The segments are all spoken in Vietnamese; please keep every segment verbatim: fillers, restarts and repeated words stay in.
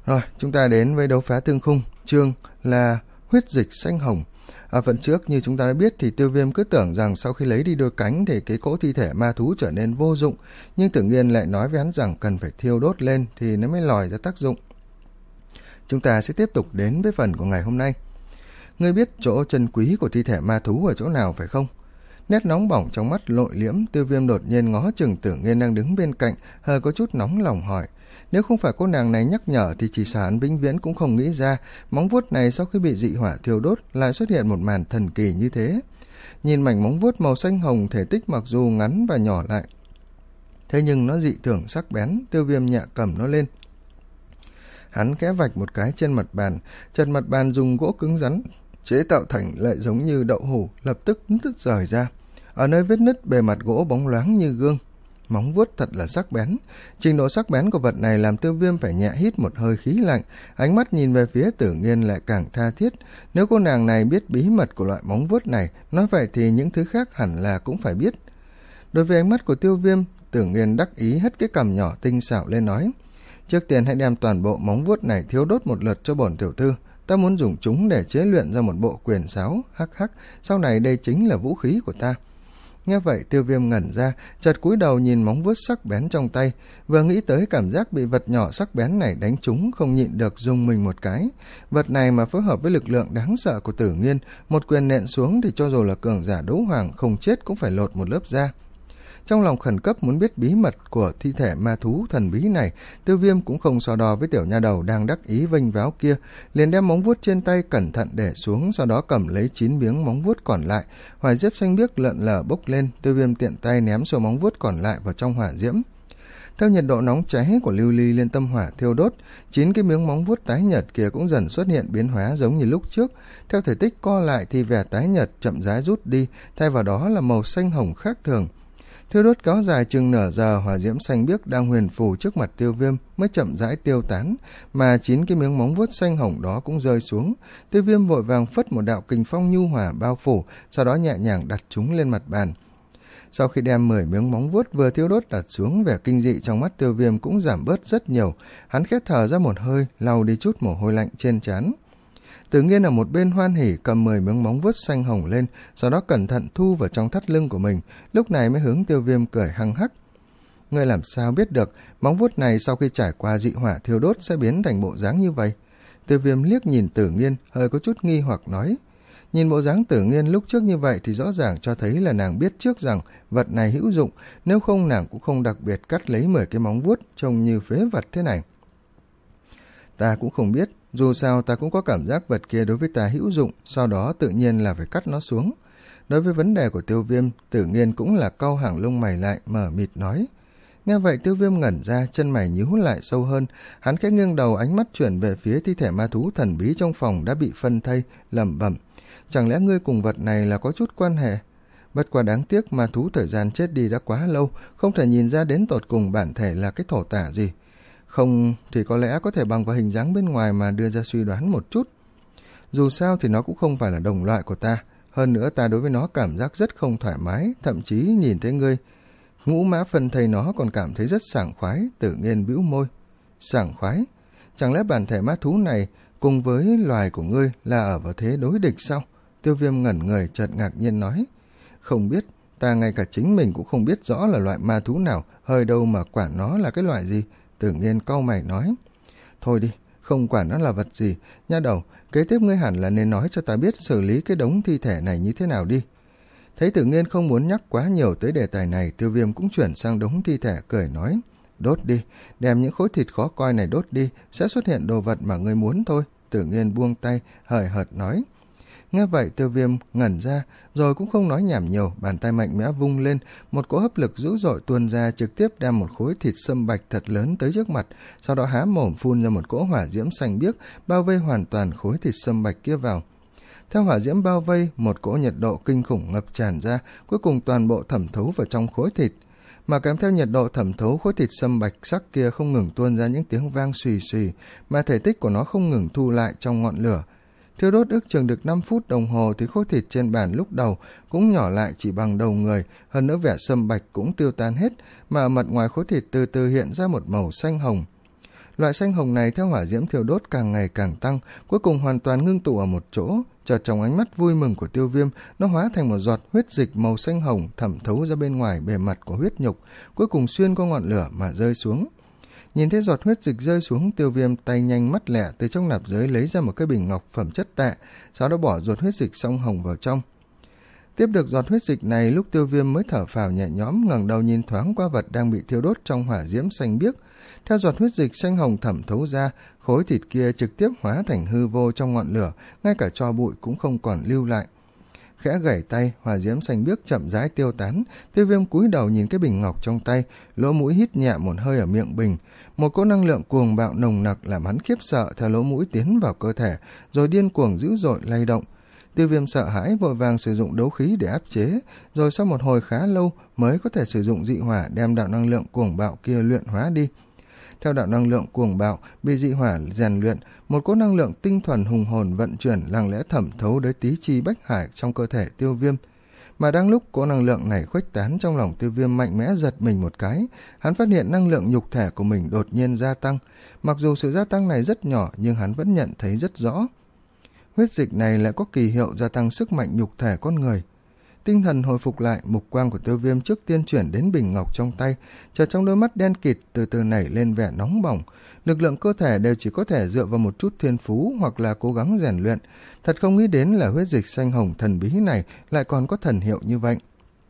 Rồi, chúng ta đến với đấu phá thương khung, chương là huyết dịch xanh hồng. Ở phần trước như chúng ta đã biết thì Tiêu Viêm cứ tưởng rằng sau khi lấy đi đôi cánh thì cái cỗ thi thể ma thú trở nên vô dụng, nhưng Tử Nghiên lại nói với hắn rằng cần phải thiêu đốt lên thì nó mới lòi ra tác dụng. Chúng ta sẽ tiếp tục đến với phần của ngày hôm nay. Ngươi biết chỗ chân quý của thi thể ma thú ở chỗ nào phải không? Nét nóng bỏng trong mắt lội liễm, Tiêu Viêm đột nhiên ngó chừng Tử Nghiên đang đứng bên cạnh, hơi có chút nóng lòng hỏi. Nếu không phải cô nàng này nhắc nhở thì chỉ sợ hắn vĩnh viễn cũng không nghĩ ra móng vuốt này sau khi bị dị hỏa thiêu đốt lại xuất hiện một màn thần kỳ như thế. Nhìn mảnh móng vuốt màu xanh hồng, thể tích mặc dù ngắn và nhỏ lại, thế nhưng nó dị thường sắc bén. Tiêu Viêm nhẹ cầm nó lên. Hắn khẽ vạch một cái trên mặt bàn, trần mặt bàn dùng gỗ cứng rắn chế tạo thành lại giống như đậu hũ, lập tức đứt rời ra. Ở nơi vết nứt, bề mặt gỗ bóng loáng như gương. Móng vuốt thật là sắc bén. Trình độ sắc bén của vật này làm Tiêu Viêm phải nhẹ hít một hơi khí lạnh, ánh mắt nhìn về phía Tử Nghiên lại càng tha thiết. Nếu cô nàng này biết bí mật của loại móng vuốt này, nói vậy thì những thứ khác hẳn là cũng phải biết. Đối với ánh mắt của Tiêu Viêm, Tử Nghiên đắc ý hất cái cằm nhỏ tinh xảo lên nói: Trước tiên hãy đem toàn bộ móng vuốt này thiêu đốt một lượt cho bổn tiểu thư, ta muốn dùng chúng để chế luyện ra một bộ quyền sáo, hắc hắc, sau này đây chính là vũ khí của ta. Nghe vậy Tiêu Viêm ngẩn ra, chợt cúi đầu nhìn móng vuốt sắc bén trong tay, vừa nghĩ tới cảm giác bị vật nhỏ sắc bén này đánh trúng, không nhịn được rung mình một cái. Vật này mà phối hợp với lực lượng đáng sợ của Tử Nghiên, một quyền nện xuống thì cho dù là cường giả đấu hoàng không chết cũng phải lột một lớp da. Trong lòng khẩn cấp muốn biết bí mật của thi thể ma thú thần bí này, Tiêu Viêm cũng không so đo với tiểu nha đầu đang đắc ý vênh váo kia, liền đem móng vuốt trên tay cẩn thận để xuống, sau đó cầm lấy chín miếng móng vuốt còn lại. Hỏa diễm xanh biếc lợn lờ bốc lên, Tiêu Viêm tiện tay ném số móng vuốt còn lại vào trong hỏa diễm. Theo nhiệt độ nóng cháy của lưu ly liên tâm hỏa thiêu đốt, chín cái miếng móng vuốt tái nhợt kia cũng dần xuất hiện biến hóa giống như lúc trước. Theo thể tích co lại thì vẻ tái nhợt chậm rãi rút đi, thay vào đó là màu xanh hồng khác thường. Thiêu đốt kéo dài chừng nửa giờ, hỏa diễm xanh biếc đang huyền phù trước mặt Tiêu Viêm mới chậm rãi tiêu tán, mà chín cái miếng móng vuốt xanh hồng đó cũng rơi xuống. Tiêu Viêm vội vàng phất một đạo kình phong nhu hòa bao phủ, sau đó nhẹ nhàng đặt chúng lên mặt bàn. Sau khi đem mười miếng móng vuốt vừa thiêu đốt đặt xuống, vẻ kinh dị trong mắt Tiêu Viêm cũng giảm bớt rất nhiều. Hắn khét thở ra một hơi, lau đi chút mồ hôi lạnh trên trán. Tử Nghiên ở một bên hoan hỉ cầm mười miếng móng vuốt xanh hồng lên, sau đó cẩn thận thu vào trong thắt lưng của mình, lúc này mới hướng Tiêu Viêm cười hăng hắc. Ngươi làm sao biết được móng vuốt này sau khi trải qua dị hỏa thiêu đốt sẽ biến thành bộ dáng như vậy? Tiêu Viêm liếc nhìn Tử Nghiên, hơi có chút nghi hoặc nói. Nhìn bộ dáng Tử Nghiên lúc trước như vậy thì rõ ràng cho thấy là nàng biết trước rằng vật này hữu dụng, nếu không nàng cũng không đặc biệt cắt lấy mười cái móng vuốt trông như phế vật thế này. Ta cũng không biết, dù sao ta cũng có cảm giác vật kia đối với ta hữu dụng, sau đó tự nhiên là phải cắt nó xuống. Đối với vấn đề của Tiêu Viêm, Tử Nghiên cũng là cau hàng lông mày lại, mở mịt nói. Nghe vậy Tiêu Viêm ngẩn ra, chân mày nhíu lại sâu hơn, hắn khẽ nghiêng đầu, ánh mắt chuyển về phía thi thể ma thú thần bí trong phòng đã bị phân thây, lẩm bẩm. Chẳng lẽ ngươi cùng vật này là có chút quan hệ? Bất quá đáng tiếc ma thú thời gian chết đi đã quá lâu, không thể nhìn ra đến tột cùng bản thể là cái thổ tả gì. Không thì có lẽ có thể bằng vào hình dáng bên ngoài mà đưa ra suy đoán một chút. Dù sao thì nó cũng không phải là đồng loại của ta, hơn nữa ta đối với nó cảm giác rất không thoải mái, thậm chí nhìn thấy ngươi ngũ mã phân thây nó còn cảm thấy rất sảng khoái. Tử Nghiên bĩu môi. Sảng khoái? Chẳng lẽ bản thể ma thú này cùng với loài của ngươi là ở vào thế đối địch sao? Tiêu Viêm ngẩn người chợt ngạc nhiên nói. Không biết, ta ngay cả chính mình cũng không biết rõ là loại ma thú nào, hơi đâu mà quản nó là cái loại gì. Tử Nghiên cau mày nói. Thôi đi, không quản nó là vật gì, nha đầu, kế tiếp ngươi hẳn là nên nói cho ta biết xử lý cái đống thi thể này như thế nào đi. Thấy Tử Nghiên không muốn nhắc quá nhiều tới đề tài này, Tiêu Viêm cũng chuyển sang đống thi thể, cười nói. Đốt đi, đem những khối thịt khó coi này đốt đi, sẽ xuất hiện đồ vật mà ngươi muốn thôi. Tử Nghiên buông tay, hời hợt nói. Nghe vậy Tiêu Viêm ngẩn ra, rồi cũng không nói nhảm nhiều, bàn tay mạnh mẽ vung lên, một cỗ hấp lực dữ dội tuôn ra, trực tiếp đem một khối thịt sâm bạch thật lớn tới trước mặt, sau đó há mồm phun ra một cỗ hỏa diễm xanh biếc, bao vây hoàn toàn khối thịt sâm bạch kia vào. Theo hỏa diễm bao vây, một cỗ nhiệt độ kinh khủng ngập tràn ra, cuối cùng toàn bộ thẩm thấu vào trong khối thịt. Mà kèm theo nhiệt độ thẩm thấu, khối thịt sâm bạch sắc kia không ngừng tuôn ra những tiếng vang xùy xùy, mà thể tích của nó không ngừng thu lại trong ngọn lửa. Thiêu đốt ước chừng được năm phút đồng hồ thì khối thịt trên bàn lúc đầu cũng nhỏ lại chỉ bằng đầu người, hơn nữa vẻ sâm bạch cũng tiêu tan hết, mà ở mặt ngoài khối thịt từ từ hiện ra một màu xanh hồng. Loại xanh hồng này theo hỏa diễm thiêu đốt càng ngày càng tăng, cuối cùng hoàn toàn ngưng tụ ở một chỗ. Chợt trong ánh mắt vui mừng của Tiêu Viêm, nó hóa thành một giọt huyết dịch màu xanh hồng thẩm thấu ra bên ngoài bề mặt của huyết nhục, cuối cùng xuyên qua ngọn lửa mà rơi xuống. Nhìn thấy giọt huyết dịch rơi xuống, Tiêu Viêm tay nhanh mắt lẹ từ trong nạp giới lấy ra một cái bình ngọc phẩm chất tệ, sau đó bỏ giọt huyết dịch xanh hồng vào trong. Tiếp được giọt huyết dịch này, lúc Tiêu Viêm mới thở phào nhẹ nhõm, ngẩng đầu nhìn thoáng qua vật đang bị thiêu đốt trong hỏa diễm xanh biếc. Theo giọt huyết dịch xanh hồng thẩm thấu ra, khối thịt kia trực tiếp hóa thành hư vô trong ngọn lửa, ngay cả tro bụi cũng không còn lưu lại. Khẽ gẩy tay, hỏa diễm xanh biếc chậm rãi tiêu tán. Tiêu Viêm cúi đầu nhìn cái bình ngọc trong tay, lỗ mũi hít nhẹ một hơi ở miệng bình. Một cỗ năng lượng cuồng bạo nồng nặc làm hắn khiếp sợ theo lỗ mũi tiến vào cơ thể, rồi điên cuồng dữ dội lay động. Tiêu Viêm sợ hãi vội vàng sử dụng đấu khí để áp chế, rồi sau một hồi khá lâu mới có thể sử dụng dị hỏa đem đạo năng lượng cuồng bạo kia luyện hóa đi. Theo đạo năng lượng cuồng bạo bị dị hỏa rèn luyện, một cỗ năng lượng tinh thuần hùng hồn vận chuyển lặng lẽ thẩm thấu đến tý chi bách hải trong cơ thể Tiêu Viêm. Mà đang lúc cỗ năng lượng này khuếch tán trong lòng Tiêu Viêm, mạnh mẽ giật mình một cái, hắn phát hiện năng lượng nhục thể của mình đột nhiên gia tăng. Mặc dù sự gia tăng này rất nhỏ nhưng hắn vẫn nhận thấy rất rõ. Huyết dịch này lại có kỳ hiệu gia tăng sức mạnh nhục thể con người. Tinh thần hồi phục lại, mục quang của Tiêu Viêm trước tiên chuyển đến bình ngọc trong tay, chợt trong đôi mắt đen kịt từ từ nảy lên vẻ nóng bỏng. Lực lượng cơ thể đều chỉ có thể dựa vào một chút thiên phú hoặc là cố gắng rèn luyện. Thật không nghĩ đến là huyết dịch xanh hồng thần bí này lại còn có thần hiệu như vậy.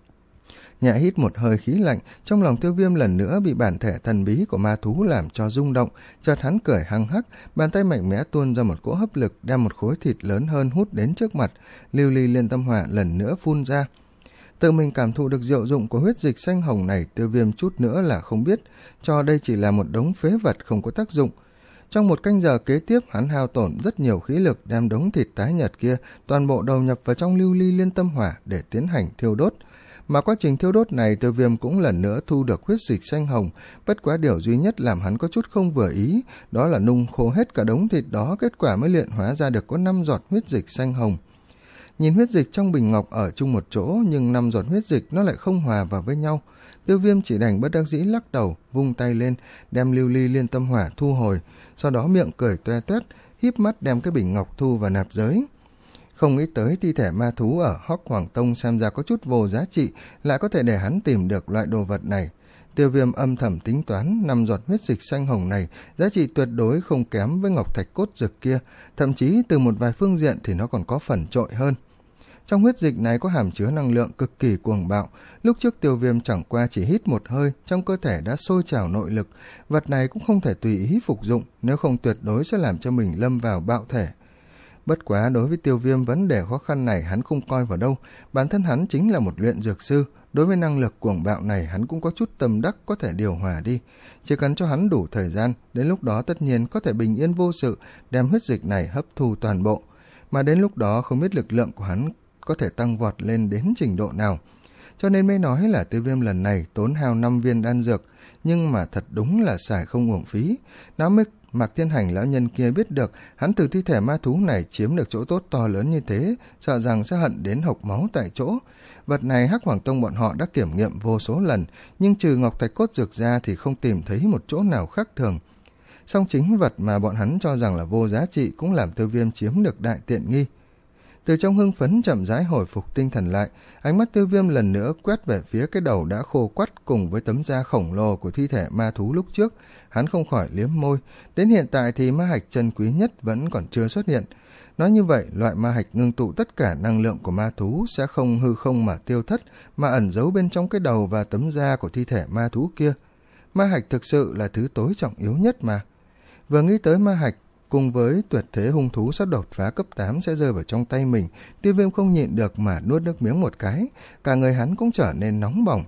Nhẹ hít một hơi khí lạnh, trong lòng Tiêu Viêm lần nữa bị bản thể thần bí của ma thú làm cho rung động. Chợt hắn cười hăng hắc, bàn tay mạnh mẽ tuôn ra một cỗ hấp lực, đem một khối thịt lớn hơn hút đến trước mặt. Lưu ly liên tâm hỏa lần nữa phun ra. Tự mình cảm thụ được diệu dụng của huyết dịch xanh hồng này, Tiêu Viêm chút nữa là không biết cho đây chỉ là một đống phế vật không có tác dụng. Trong một canh giờ kế tiếp, hắn hao tổn rất nhiều khí lực đem đống thịt tái nhợt kia toàn bộ đầu nhập vào trong lưu ly liên tâm hỏa để tiến hành thiêu đốt. Mà quá trình thiêu đốt này, Tiêu Viêm cũng lần nữa thu được huyết dịch xanh hồng. Bất quá điều duy nhất làm hắn có chút không vừa ý, đó là nung khô hết cả đống thịt đó, kết quả mới luyện hóa ra được có năm giọt huyết dịch xanh hồng. Nhìn huyết dịch trong bình ngọc ở chung một chỗ, nhưng năm giọt huyết dịch nó lại không hòa vào với nhau. Tiêu Viêm chỉ đành bất đắc dĩ lắc đầu, vung tay lên, đem lưu ly liên tâm hỏa thu hồi, sau đó miệng cười toe toét, híp mắt đem cái bình ngọc thu vào nạp giới. Không nghĩ tới thi thể ma thú ở Hắc Hoàng Tông xem ra có chút vô giá trị, lại có thể để hắn tìm được loại đồ vật này. Tiêu Viêm âm thầm tính toán, năm giọt huyết dịch xanh hồng này giá trị tuyệt đối không kém với ngọc thạch cốt dược kia, thậm chí từ một vài phương diện thì nó còn có phần trội hơn. Trong huyết dịch này có hàm chứa năng lượng cực kỳ cuồng bạo. Lúc trước Tiêu Viêm chẳng qua chỉ hít một hơi, trong cơ thể đã sôi trào nội lực. Vật này cũng không thể tùy ý phục dụng, nếu không tuyệt đối sẽ làm cho mình lâm vào bạo thể. Bất quá đối với Tiêu Viêm, vấn đề khó khăn này hắn không coi vào đâu. Bản thân hắn chính là một luyện dược sư, đối với năng lực cuồng bạo này hắn cũng có chút tâm đắc có thể điều hòa đi. Chỉ cần cho hắn đủ thời gian, đến lúc đó tất nhiên có thể bình yên vô sự đem huyết dịch này hấp thu toàn bộ. Mà đến lúc đó không biết lực lượng của hắn có thể tăng vọt lên đến trình độ nào. Cho nên mới nói là Tiêu Viêm lần này tốn hao năm viên đan dược, nhưng mà thật đúng là xài không uổng phí. Nó mới Mạc Thiên Hành lão nhân kia biết được hắn từ thi thể ma thú này chiếm được chỗ tốt to lớn như thế, sợ rằng sẽ hận đến hộc máu tại chỗ. Vật này Hắc Hoàng Tông bọn họ đã kiểm nghiệm vô số lần, nhưng trừ ngọc thạch cốt dược ra thì không tìm thấy một chỗ nào khác thường. Song chính vật mà bọn hắn cho rằng là vô giá trị cũng làm Tiêu Viêm chiếm được đại tiện nghi. Từ trong hưng phấn chậm rãi hồi phục tinh thần lại, ánh mắt Tiêu Viêm lần nữa quét về phía cái đầu đã khô quắt cùng với tấm da khổng lồ của thi thể ma thú lúc trước. Hắn không khỏi liếm môi, đến hiện tại thì ma hạch chân quý nhất vẫn còn chưa xuất hiện. Nói như vậy, loại ma hạch ngưng tụ tất cả năng lượng của ma thú sẽ không hư không mà tiêu thất, mà ẩn giấu bên trong cái đầu và tấm da của thi thể ma thú kia. Ma hạch thực sự là thứ tối trọng yếu nhất mà. Vừa nghĩ tới ma hạch, cùng với tuyệt thế hung thú sắp đột phá cấp tám sẽ rơi vào trong tay mình, Tiêu Viêm không nhịn được mà nuốt nước miếng một cái, cả người hắn cũng trở nên nóng bỏng.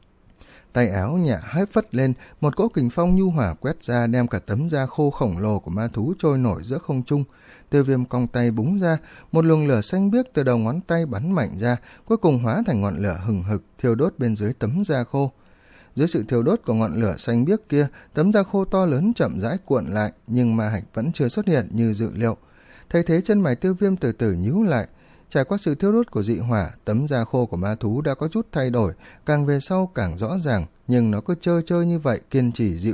Tay áo nhẹ hất phất lên, một cỗ kình phong nhu hỏa quét ra đem cả tấm da khô khổng lồ của ma thú trôi nổi giữa không trung. Tiêu Viêm cong tay búng ra, một luồng lửa xanh biếc từ đầu ngón tay bắn mạnh ra, cuối cùng hóa thành ngọn lửa hừng hực thiêu đốt bên dưới tấm da khô. Dưới sự thiêu đốt của ngọn lửa xanh biếc kia, tấm da khô to lớn chậm rãi cuộn lại, nhưng ma hạch vẫn chưa xuất hiện như dự liệu. Thấy thế chân mày Tiêu Viêm từ từ nhíu lại. Trải qua sự thiêu đốt của dị hỏa, tấm da khô của ma thú đã có chút thay đổi, càng về sau càng rõ ràng, nhưng nó cứ chơi chơi như vậy, kiên trì chịu đựng,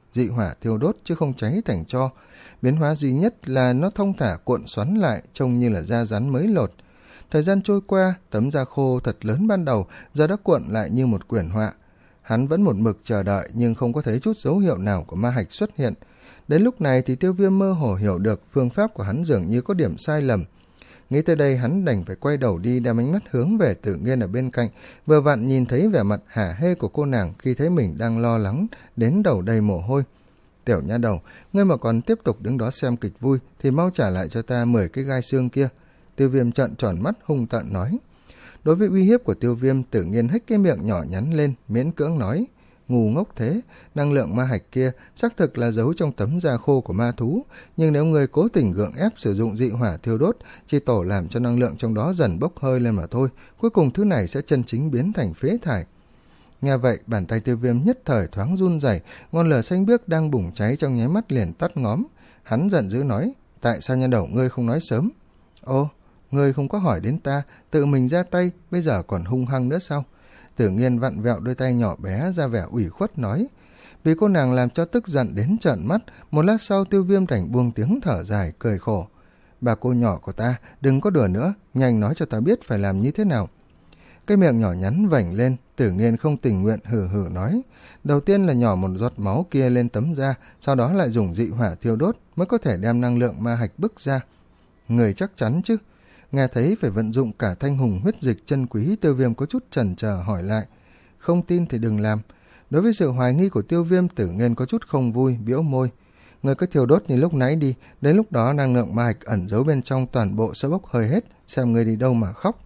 dị hỏa thiêu đốt chứ không cháy thành tro. Biến hóa duy nhất là nó thong thả cuộn xoắn lại, trông như là da rắn mới lột. Thời gian trôi qua, tấm da khô thật lớn ban đầu giờ đã cuộn lại như một quyển họa. Hắn vẫn một mực chờ đợi nhưng không có thấy chút dấu hiệu nào của ma hạch xuất hiện. Đến lúc này thì Tiêu Viêm mơ hồ hiểu được phương pháp của hắn dường như có điểm sai lầm. Nghĩ tới đây hắn đành phải quay đầu đi, đem ánh mắt hướng về Tử Nghiên ở bên cạnh, vừa vặn nhìn thấy vẻ mặt hả hê của cô nàng khi thấy mình đang lo lắng đến đầu đầy mồ hôi. Tiểu nha đầu, ngươi mà còn tiếp tục đứng đó xem kịch vui thì mau trả lại cho ta mười cái gai xương kia. Tiêu Viêm trợn tròn mắt hung tợn nói. Đối với uy hiếp của Tiêu Viêm, Tử Nghiên hếch cái miệng nhỏ nhắn lên, miễn cưỡng nói. Ngu ngốc thế, năng lượng ma hạch kia xác thực là giấu trong tấm da khô của ma thú, nhưng nếu người cố tình gượng ép sử dụng dị hỏa thiêu đốt, chỉ tổ làm cho năng lượng trong đó dần bốc hơi lên mà thôi, cuối cùng thứ này sẽ chân chính biến thành phế thải. Nghe vậy, bàn tay Tiêu Viêm nhất thời thoáng run rẩy, ngọn lửa xanh biếc đang bùng cháy trong nháy mắt liền tắt ngóm. Hắn giận dữ nói, tại sao nha đầu ngươi không nói sớm? Ô, ngươi không có hỏi đến ta, tự mình ra tay, bây giờ còn hung hăng nữa sao? Tử Nghiên vặn vẹo đôi tay nhỏ bé ra vẻ ủy khuất nói. Vì cô nàng làm cho tức giận đến trợn mắt, một lát sau Tiêu Viêm đành buông tiếng thở dài, cười khổ. Bà cô nhỏ của ta, đừng có đùa nữa, nhanh nói cho ta biết phải làm như thế nào. Cái miệng nhỏ nhắn vảnh lên, Tử Nghiên không tình nguyện hừ hừ nói. Đầu tiên là nhỏ một giọt máu kia lên tấm da, sau đó lại dùng dị hỏa thiêu đốt mới có thể đem năng lượng ma hạch bức ra. Người chắc chắn chứ? Nghe thấy phải vận dụng cả thanh hùng huyết dịch chân quý, Tiêu Viêm có chút chần chờ hỏi lại. Không tin thì đừng làm. Đối với sự hoài nghi của Tiêu Viêm, Tử Nghiên có chút không vui, bĩu môi. Người cứ thiêu đốt như lúc nãy đi, đến lúc đó năng lượng ma hạch ẩn giấu bên trong toàn bộ sẽ bốc hơi hết, xem người đi đâu mà khóc.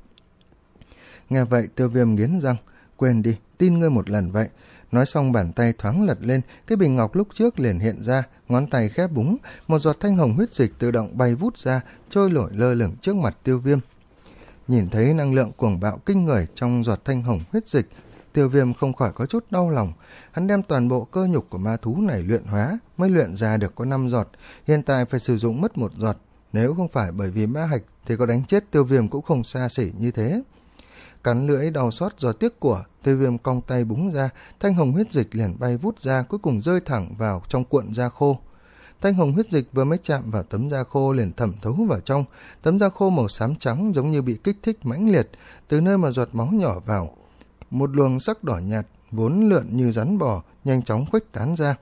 Nghe vậy Tiêu Viêm nghiến răng, quên đi, tin ngươi một lần vậy. Nói xong bàn tay thoáng lật lên, cái bình ngọc lúc trước liền hiện ra, ngón tay khép búng, một giọt thanh hồng huyết dịch tự động bay vút ra, trôi nổi lơ lửng trước mặt Tiêu Viêm. Nhìn thấy năng lượng cuồng bạo kinh người trong giọt thanh hồng huyết dịch, Tiêu Viêm không khỏi có chút đau lòng. Hắn đem toàn bộ cơ nhục của ma thú này luyện hóa, mới luyện ra được có năm giọt, hiện tại phải sử dụng mất một giọt. Nếu không phải bởi vì ma hạch thì có đánh chết Tiêu Viêm cũng không xa xỉ như thế. Cắn lưỡi đau xót do tiếc của, Tiêu Viêm cong tay búng ra, thanh hồng huyết dịch liền bay vút ra, cuối cùng rơi thẳng vào trong cuộn da khô. Thanh hồng huyết dịch vừa mới chạm vào tấm da khô liền thẩm thấu vào trong, tấm da khô màu xám trắng giống như bị kích thích mãnh liệt, từ nơi mà giọt máu nhỏ vào. Một luồng sắc đỏ nhạt, vốn lượn như rắn bò, nhanh chóng khuếch tán ra.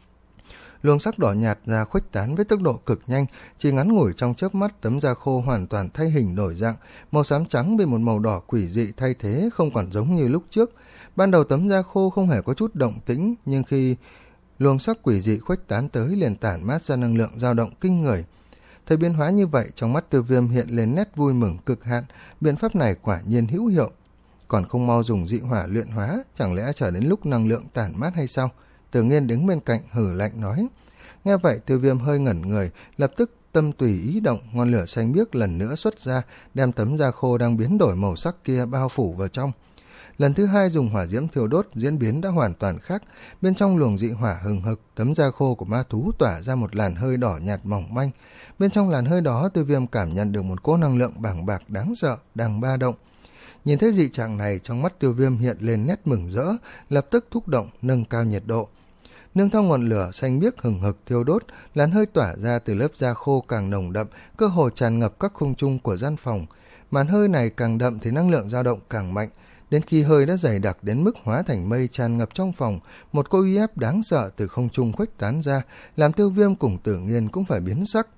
Luồng sắc đỏ nhạt ra khuếch tán với tốc độ cực nhanh, chỉ ngắn ngủi trong chớp mắt tấm da khô hoàn toàn thay hình đổi dạng, màu xám trắng bị một màu đỏ quỷ dị thay thế, không còn giống như lúc trước. Ban đầu tấm da khô không hề có chút động tĩnh, nhưng khi luồng sắc quỷ dị khuếch tán tới liền tản mát ra năng lượng dao động kinh người. Thấy biến hóa như vậy, trong mắt Tiêu Viêm hiện lên nét vui mừng cực hạn, biện pháp này quả nhiên hữu hiệu. Còn không mau dùng dị hỏa luyện hóa, chẳng lẽ chờ đến lúc năng lượng tản mát hay sao? Tử Nghiên đứng bên cạnh hử lạnh nói. Nghe vậy Tiêu Viêm hơi ngẩn người, lập tức tâm tùy ý động, ngọn lửa xanh biếc lần nữa xuất ra, đem tấm da khô đang biến đổi màu sắc kia bao phủ vào trong. Lần thứ hai dùng hỏa diễm thiêu đốt, diễn biến đã hoàn toàn khác. Bên trong luồng dị hỏa hừng hực, tấm da khô của ma thú tỏa ra một làn hơi đỏ nhạt mỏng manh. Bên trong làn hơi đó, Tiêu Viêm cảm nhận được một cỗ năng lượng bàng bạc đáng sợ đang ba động. Nhìn thấy dị trạng này, trong mắt Tiêu Viêm hiện lên nét mừng rỡ, lập tức thúc động nâng cao nhiệt độ. Nương theo ngọn lửa xanh biếc hừng hực thiêu đốt, làn hơi tỏa ra từ lớp da khô càng nồng đậm, cơ hồ tràn ngập các khung chung của gian phòng. Màn hơi này càng đậm thì năng lượng dao động càng mạnh, đến khi hơi đã dày đặc đến mức hóa thành mây tràn ngập trong phòng, một cỗ uy áp đáng sợ từ không trung khuếch tán ra, làm Tiêu Viêm cùng Tử Nghiên cũng phải biến sắc.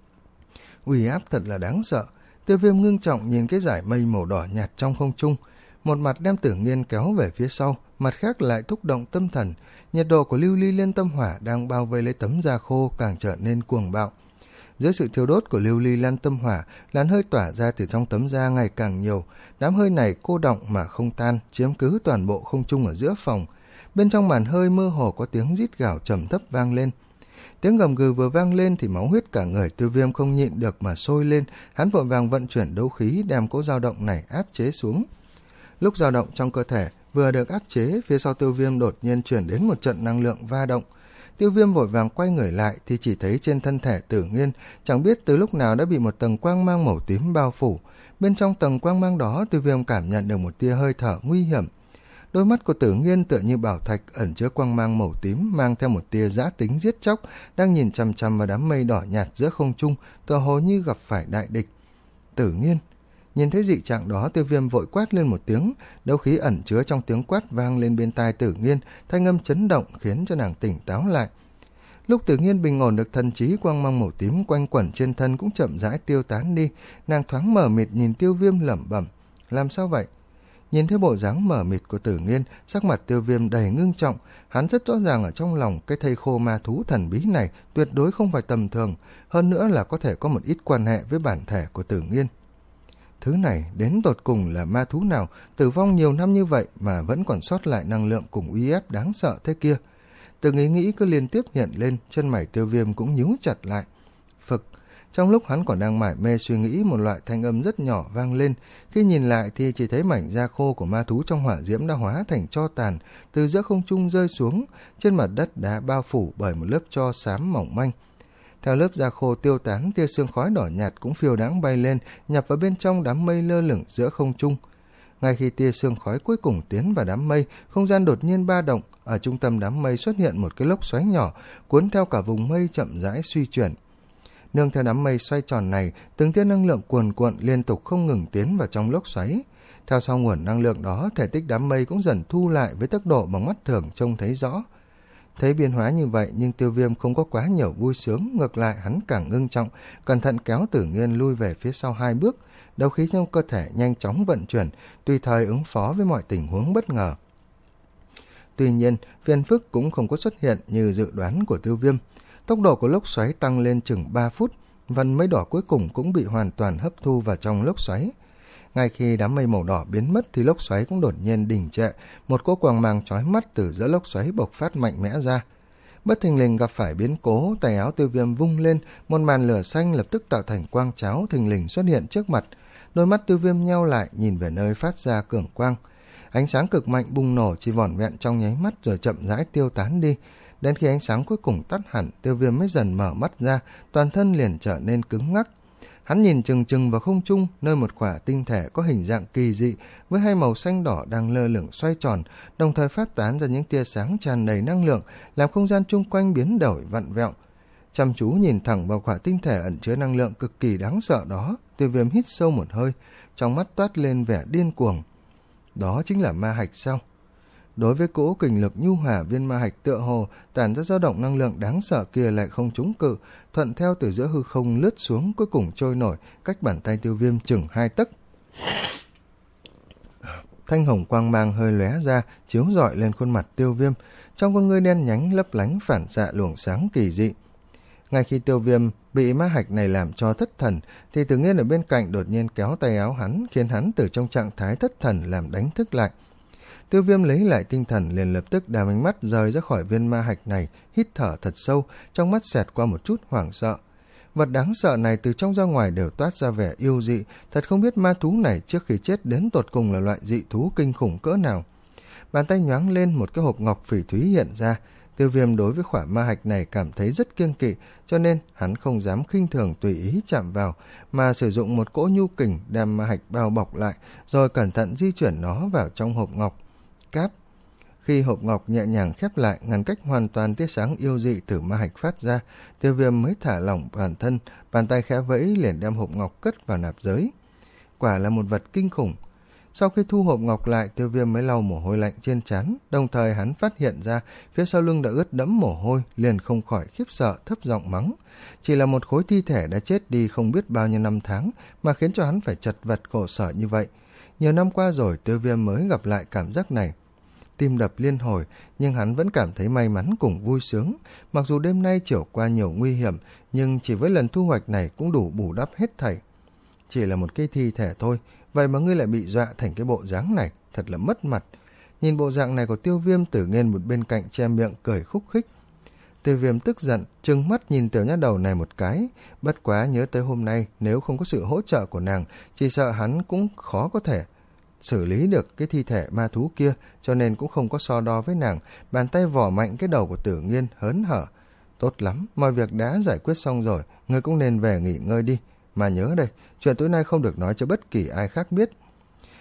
Uy áp thật là đáng sợ. Tiêu Viêm ngưng trọng nhìn cái dải mây màu đỏ nhạt trong không trung, một mặt đem Tử Nghiên kéo về phía sau, mặt khác lại thúc động tâm thần. Nhiệt độ của lưu ly liên tâm hỏa đang bao vây lấy tấm da khô càng trở nên cuồng bạo. Dưới sự thiêu đốt của lưu ly lan tâm hỏa, làn hơi tỏa ra từ trong tấm da ngày càng nhiều. Đám hơi này cô đọng mà không tan, chiếm cứ toàn bộ không trung ở giữa phòng. Bên trong màn hơi mơ hồ có tiếng rít gào trầm thấp vang lên. Tiếng gầm gừ vừa vang lên thì máu huyết cả người Tiêu Viêm không nhịn được mà sôi lên. Hắn vội vàng vận chuyển đấu khí đem cỗ dao động này áp chế xuống. Lúc dao động trong cơ thể vừa được áp chế, phía sau Tiêu Viêm đột nhiên chuyển đến một trận năng lượng va động. Tiêu Viêm vội vàng quay người lại thì chỉ thấy trên thân thể Tử Nghiên chẳng biết từ lúc nào đã bị một tầng quang mang màu tím bao phủ. Bên trong tầng quang mang đó, Tiêu Viêm cảm nhận được một tia hơi thở nguy hiểm. Đôi mắt của Tử Nghiên tựa như bảo thạch ẩn chứa quang mang màu tím, mang theo một tia dã tính giết chóc, đang nhìn chằm chằm vào đám mây đỏ nhạt giữa không trung, tựa hồ như gặp phải đại địch. Tử Nghiên. Nhìn thấy dị trạng đó, Tiêu Viêm vội quát lên một tiếng, đấu khí ẩn chứa trong tiếng quát vang lên bên tai Tử Nghiên, thanh âm chấn động khiến cho nàng tỉnh táo lại. Lúc Tử Nghiên bình ổn được thần trí, quang mang màu tím quanh quẩn trên thân cũng chậm rãi tiêu tán đi, nàng thoáng mờ mịt nhìn Tiêu Viêm lẩm bẩm, làm sao vậy? Nhìn thấy bộ dáng mờ mịt của Tử Nghiên, sắc mặt Tiêu Viêm đầy ngưng trọng, hắn rất rõ ràng ở trong lòng cái thây khô ma thú thần bí này tuyệt đối không phải tầm thường, hơn nữa là có thể có một ít quan hệ với bản thể của Tử Nghiên. Thứ này đến tột cùng là ma thú nào, tử vong nhiều năm như vậy mà vẫn còn sót lại năng lượng cùng uy ép đáng sợ thế kia. Từng ý nghĩ cứ liên tiếp hiện lên, chân mày Tiêu Viêm cũng nhíu chặt lại. Phực, trong lúc hắn còn đang mải mê suy nghĩ, một loại thanh âm rất nhỏ vang lên. Khi nhìn lại thì chỉ thấy mảnh da khô của ma thú trong hỏa diễm đã hóa thành tro tàn, từ giữa không trung rơi xuống, trên mặt đất đã bao phủ bởi một lớp tro xám mỏng manh. Theo lớp da khô tiêu tán, tia sương khói đỏ nhạt cũng phiêu đãng bay lên, nhập vào bên trong đám mây lơ lửng giữa không trung. Ngay khi tia sương khói cuối cùng tiến vào đám mây, không gian đột nhiên ba động, ở trung tâm đám mây xuất hiện một cái lốc xoáy nhỏ, cuốn theo cả vùng mây chậm rãi suy chuyển. Nương theo đám mây xoay tròn này, từng tia năng lượng cuồn cuộn liên tục không ngừng tiến vào trong lốc xoáy. Theo sau nguồn năng lượng đó, thể tích đám mây cũng dần thu lại với tốc độ bằng mắt thường trông thấy rõ. Thấy biến hóa như vậy nhưng Tiêu Viêm không có quá nhiều vui sướng, ngược lại hắn càng ngưng trọng, cẩn thận kéo Tử Nghiên lui về phía sau hai bước, đấu khí trong cơ thể nhanh chóng vận chuyển, tùy thời ứng phó với mọi tình huống bất ngờ. Tuy nhiên, phiền phức cũng không có xuất hiện như dự đoán của Tiêu Viêm. Tốc độ của lốc xoáy tăng lên chừng ba phút, vần mây đỏ cuối cùng cũng bị hoàn toàn hấp thu vào trong lốc xoáy. Ngay khi đám mây màu đỏ biến mất thì lốc xoáy cũng đột nhiên đình trệ, một cỗ quang mang chói mắt từ giữa lốc xoáy bộc phát mạnh mẽ ra. Bất thình lình gặp phải biến cố, tay áo Tiêu Viêm vung lên, một màn lửa xanh lập tức tạo thành quang cháo thình lình xuất hiện trước mặt. Đôi mắt Tiêu Viêm nheo lại, nhìn về nơi phát ra cường quang. Ánh sáng cực mạnh bùng nổ chỉ vỏn vẹn trong nháy mắt rồi chậm rãi tiêu tán đi. Đến khi ánh sáng cuối cùng tắt hẳn, Tiêu Viêm mới dần mở mắt ra, toàn thân liền trở nên cứng ngắc. Hắn nhìn chừng chừng vào không trung, nơi một quả tinh thể có hình dạng kỳ dị với hai màu xanh đỏ đang lơ lửng xoay tròn, đồng thời phát tán ra những tia sáng tràn đầy năng lượng, làm không gian chung quanh biến đổi vặn vẹo. Chăm chú nhìn thẳng vào quả tinh thể ẩn chứa năng lượng cực kỳ đáng sợ đó, Tiêu Viêm hít sâu một hơi, trong mắt toát lên vẻ điên cuồng. Đó chính là ma hạch sao? Đối với cỗ kình lực nhu hòa viên ma hạch tựa hồ tản ra dao động năng lượng đáng sợ kia lại không trúng cự, thuận theo từ giữa hư không lướt xuống, cuối cùng trôi nổi cách bàn tay Tiêu Viêm chừng hai tấc. Thanh hồng quang mang hơi lóe ra, chiếu rọi lên khuôn mặt Tiêu Viêm, trong con ngươi đen nhánh lấp lánh phản xạ luồng sáng kỳ dị. Ngay khi Tiêu Viêm bị ma hạch này làm cho thất thần, thì Tử Nghiên ở bên cạnh đột nhiên kéo tay áo hắn, khiến hắn từ trong trạng thái thất thần làm đánh thức lại. Tiêu Viêm lấy lại tinh thần, liền lập tức đàm ánh mắt rời ra khỏi viên ma hạch này, hít thở thật sâu, trong mắt xẹt qua một chút hoảng sợ. Vật đáng sợ này từ trong ra ngoài đều toát ra vẻ yêu dị, thật không biết ma thú này trước khi chết đến tột cùng là loại dị thú kinh khủng cỡ nào. Bàn tay nhoáng lên, một cái hộp ngọc phỉ thúy hiện ra. Tiêu Viêm đối với khỏa ma hạch này cảm thấy rất kiêng kỵ, cho nên hắn không dám khinh thường tùy ý chạm vào, mà sử dụng một cỗ nhu kình đem ma hạch bao bọc lại, rồi cẩn thận di chuyển nó vào trong hộp ngọc. Cáp. Khi hộp ngọc nhẹ nhàng khép lại, ngăn cách hoàn toàn tia sáng yêu dị từ ma hạch phát ra, Tiêu Viêm mới thả lỏng bản thân, bàn tay khẽ vẫy liền đem hộp ngọc cất vào nạp giới. Quả là một vật kinh khủng. Sau khi thu hộp ngọc lại, Tiêu Viêm mới lau mồ hôi lạnh trên trán, đồng thời hắn phát hiện ra phía sau lưng đã ướt đẫm mồ hôi, liền không khỏi khiếp sợ thấp giọng mắng. Chỉ là một khối thi thể đã chết đi không biết bao nhiêu năm tháng mà khiến cho hắn phải chật vật khổ sở như vậy. Nhiều năm qua rồi Tiêu Viêm mới gặp lại cảm giác này. Tim đập liên hồi, nhưng hắn vẫn cảm thấy may mắn cùng vui sướng. Mặc dù đêm nay trải qua nhiều nguy hiểm, nhưng chỉ với lần thu hoạch này cũng đủ bù đắp hết thảy. Chỉ là một cái thi thể thôi, vậy mà ngươi lại bị dọa thành cái bộ dáng này, thật là mất mặt. Nhìn bộ dạng này của Tiêu Viêm, Tử Nghiên một bên cạnh che miệng cười khúc khích. Tiêu Viêm tức giận, trừng mắt nhìn tiểu nha đầu này một cái, bất quá nhớ tới hôm nay nếu không có sự hỗ trợ của nàng, chỉ sợ hắn cũng khó có thể xử lý được cái thi thể ma thú kia, cho nên cũng không có so đo với nàng, bàn tay vò mạnh cái đầu của Tử Nghiên hớn hở. Tốt lắm, mọi việc đã giải quyết xong rồi, ngươi cũng nên về nghỉ ngơi đi. Mà nhớ đây, chuyện tối nay không được nói cho bất kỳ ai khác biết.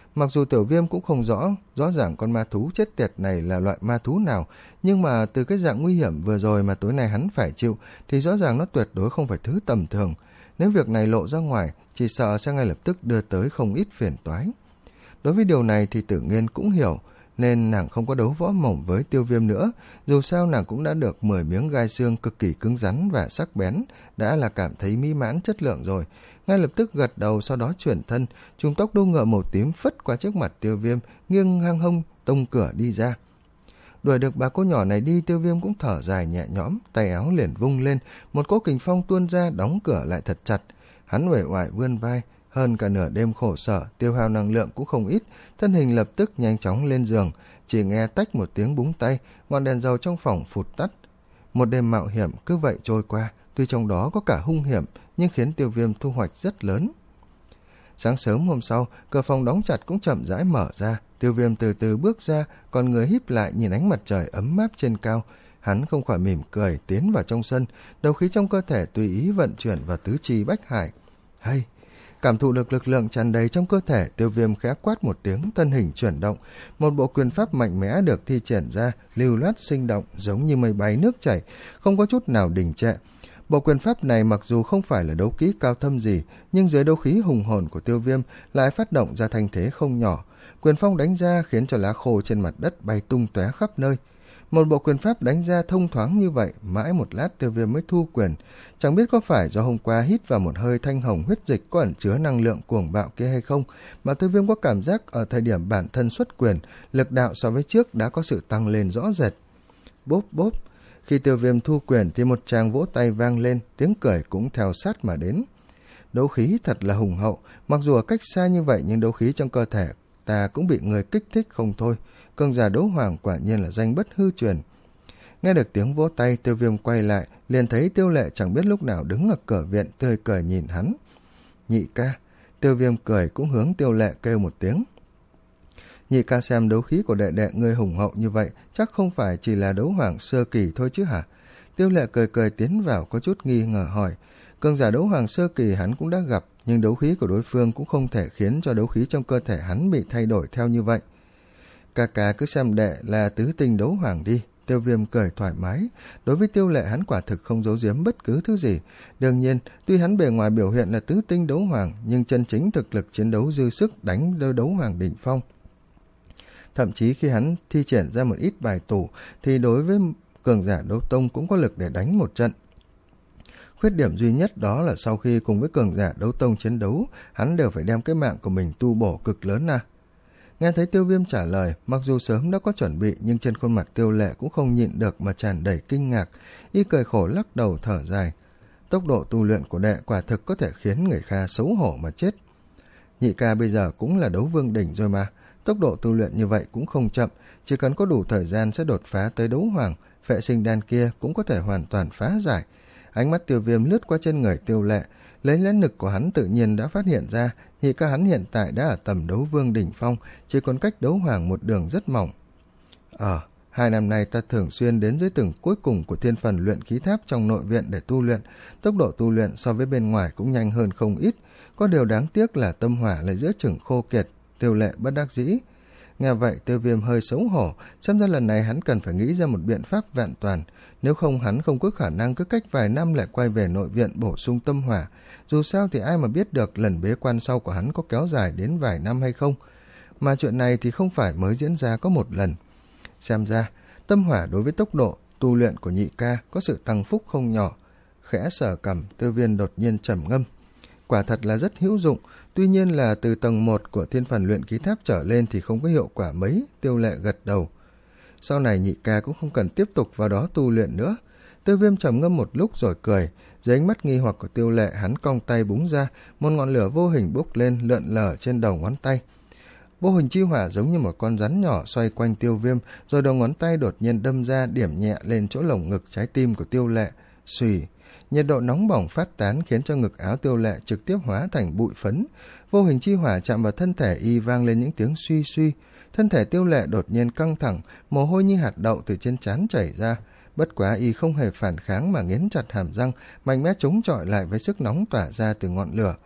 Mặc dù Tiểu Viêm cũng không rõ, rõ ràng con ma thú chết tiệt này là loại ma thú nào, nhưng mà từ cái dạng nguy hiểm vừa rồi mà tối nay hắn phải chịu, thì rõ ràng nó tuyệt đối không phải thứ tầm thường. Nếu việc này lộ ra ngoài, chỉ sợ sẽ ngay lập tức đưa tới không ít phiền toái. Đối với điều này thì Tử Nghiên cũng hiểu, nên nàng không có đấu võ mồm với Tiêu Viêm nữa. Dù sao nàng cũng đã được mười miếng gai xương cực kỳ cứng rắn và sắc bén, đã là cảm thấy mỹ mãn chất lượng rồi. Ngay lập tức gật đầu, sau đó chuyển thân, trùng tốc đô ngựa màu tím phất qua trước mặt Tiêu Viêm, nghiêng hang hông tông cửa đi ra. Đuổi được bà cô nhỏ này đi, Tiêu Viêm cũng thở dài nhẹ nhõm, tay áo liền vung lên, một cỗ kình phong tuôn ra, đóng cửa lại thật chặt. Hắn uể oải vươn vai, hơn cả nửa đêm khổ sở, tiêu hao năng lượng cũng không ít, thân hình lập tức nhanh chóng lên giường, chỉ nghe tách một tiếng búng tay, ngọn đèn dầu trong phòng phụt tắt. Một đêm mạo hiểm cứ vậy trôi qua, tuy trong đó có cả hung hiểm, nhưng khiến Tiêu Viêm thu hoạch rất lớn. Sáng sớm hôm sau, cửa phòng đóng chặt cũng chậm rãi mở ra, Tiêu Viêm từ từ bước ra, còn người híp lại nhìn ánh mặt trời ấm áp trên cao. Hắn không khỏi mỉm cười tiến vào trong sân, đầu khí trong cơ thể tùy ý vận chuyển vào tứ chi bách hải. Hay! Cảm thụ được lực lượng tràn đầy trong cơ thể, Tiêu Viêm khẽ quát một tiếng, thân hình chuyển động, một bộ quyền pháp mạnh mẽ được thi triển ra, lưu loát sinh động, giống như mây bay nước chảy, không có chút nào đình trệ. Bộ quyền pháp này mặc dù không phải là đấu kỹ cao thâm gì, nhưng dưới đấu khí hùng hồn của Tiêu Viêm lại phát động ra thanh thế không nhỏ. Quyền phong đánh ra khiến cho lá khô trên mặt đất bay tung tóe khắp nơi. Một bộ quyền pháp đánh ra thông thoáng như vậy, mãi một lát Tiêu Viêm mới thu quyền. Chẳng biết có phải do hôm qua hít vào một hơi thanh hồng huyết dịch có ẩn chứa năng lượng cuồng bạo kia hay không, mà Tiêu Viêm có cảm giác ở thời điểm bản thân xuất quyền, lực đạo so với trước đã có sự tăng lên rõ rệt. Bốp bốp, khi Tiêu Viêm thu quyền thì một tràng vỗ tay vang lên, tiếng cười cũng theo sát mà đến. Đấu khí thật là hùng hậu, mặc dù ở cách xa như vậy nhưng đấu khí trong cơ thể ta cũng bị người kích thích không thôi. Cường giả đấu hoàng quả nhiên là danh bất hư truyền. Nghe được tiếng vỗ tay, Tiêu Viêm quay lại, liền thấy Tiêu Lệ chẳng biết lúc nào đứng ở cửa viện tươi cười nhìn hắn. Nhị ca. Tiêu Viêm cười cũng hướng Tiêu Lệ kêu một tiếng. Nhị ca, xem đấu khí của đệ đệ ngươi hùng hậu như vậy, chắc không phải chỉ là đấu hoàng sơ kỳ thôi chứ hả? Tiêu Lệ cười cười tiến vào, có chút nghi ngờ hỏi. Cường giả đấu hoàng sơ kỳ hắn cũng đã gặp, nhưng đấu khí của đối phương cũng không thể khiến cho đấu khí trong cơ thể hắn bị thay đổi theo như vậy. Ca ca cứ xem đệ là tứ tinh đấu hoàng đi. Tiêu Viêm cười thoải mái. Đối với Tiêu Lệ hắn quả thực không giấu giếm bất cứ thứ gì. Đương nhiên, tuy hắn bề ngoài biểu hiện là tứ tinh đấu hoàng, nhưng chân chính thực lực chiến đấu dư sức đánh đỡ đấu hoàng đỉnh phong. Thậm chí khi hắn thi triển ra một ít bài tủ, thì đối với cường giả đấu tông cũng có lực để đánh một trận. Khuyết điểm duy nhất đó là sau khi cùng với cường giả đấu tông chiến đấu, hắn đều phải đem cái mạng của mình tu bổ cực lớn à. Nghe thấy Tiêu Viêm trả lời, mặc dù sớm đã có chuẩn bị nhưng trên khuôn mặt Tiêu Lệ cũng không nhịn được mà tràn đầy kinh ngạc, y cười khổ lắc đầu thở dài. Tốc độ tu luyện của đệ quả thực có thể khiến người Kha xấu hổ mà chết. Nhị ca bây giờ cũng là đấu vương đỉnh rồi mà, tốc độ tu luyện như vậy cũng không chậm, chỉ cần có đủ thời gian sẽ đột phá tới đấu hoàng, phệ sinh đan kia cũng có thể hoàn toàn phá giải. Ánh mắt Tiêu Viêm lướt qua trên người Tiêu Lệ, lấy lén lực của hắn tự nhiên đã phát hiện ra, nhị ca hắn hiện tại đã ở tầm đấu vương đỉnh phong, chỉ còn cách đấu hoàng một đường rất mỏng. Ờ, hai năm nay ta thường xuyên đến dưới tầng cuối cùng của thiên phần luyện khí tháp trong nội viện để tu luyện, tốc độ tu luyện so với bên ngoài cũng nhanh hơn không ít, có điều đáng tiếc là tâm hỏa lại giữa chừng khô kiệt. Tiêu Lệ bất đắc dĩ. Nghe vậy Tiêu Viêm hơi xấu hổ, xem ra lần này hắn cần phải nghĩ ra một biện pháp vẹn toàn, nếu không hắn không có khả năng cứ cách vài năm lại quay về nội viện bổ sung tâm hỏa. Dù sao thì ai mà biết được lần bế quan sau của hắn có kéo dài đến vài năm hay không, mà chuyện này thì không phải mới diễn ra có một lần. Xem ra tâm hỏa đối với tốc độ tu luyện của nhị ca có sự tăng phúc không nhỏ. Khẽ sờ cằm, Tiêu Viêm đột nhiên trầm ngâm. Quả thật là rất hữu dụng, tuy nhiên là từ tầng một của thiên phần luyện khí tháp trở lên thì không có hiệu quả mấy. Tiêu Lệ gật đầu. Sau này nhị ca cũng không cần tiếp tục vào đó tu luyện nữa. Tiêu Viêm trầm ngâm một lúc rồi cười. Dưới ánh mắt nghi hoặc của Tiêu Lệ, hắn cong tay búng ra, một ngọn lửa vô hình bốc lên lượn lờ trên đầu ngón tay. Vô hình chi hỏa giống như một con rắn nhỏ xoay quanh Tiêu Viêm, rồi đầu ngón tay đột nhiên đâm ra, điểm nhẹ lên chỗ lồng ngực trái tim của Tiêu Lệ. Xùy, nhiệt độ nóng bỏng phát tán khiến cho ngực áo Tiêu Lệ trực tiếp hóa thành bụi phấn. Vô hình chi hỏa chạm vào thân thể y vang lên những tiếng suy suy. Thân thể Tiêu Lệ đột nhiên căng thẳng, mồ hôi như hạt đậu từ trên trán chảy ra. Bất quá y không hề phản kháng mà nghiến chặt hàm răng, mạnh mẽ chống chọi lại với sức nóng tỏa ra từ ngọn lửa.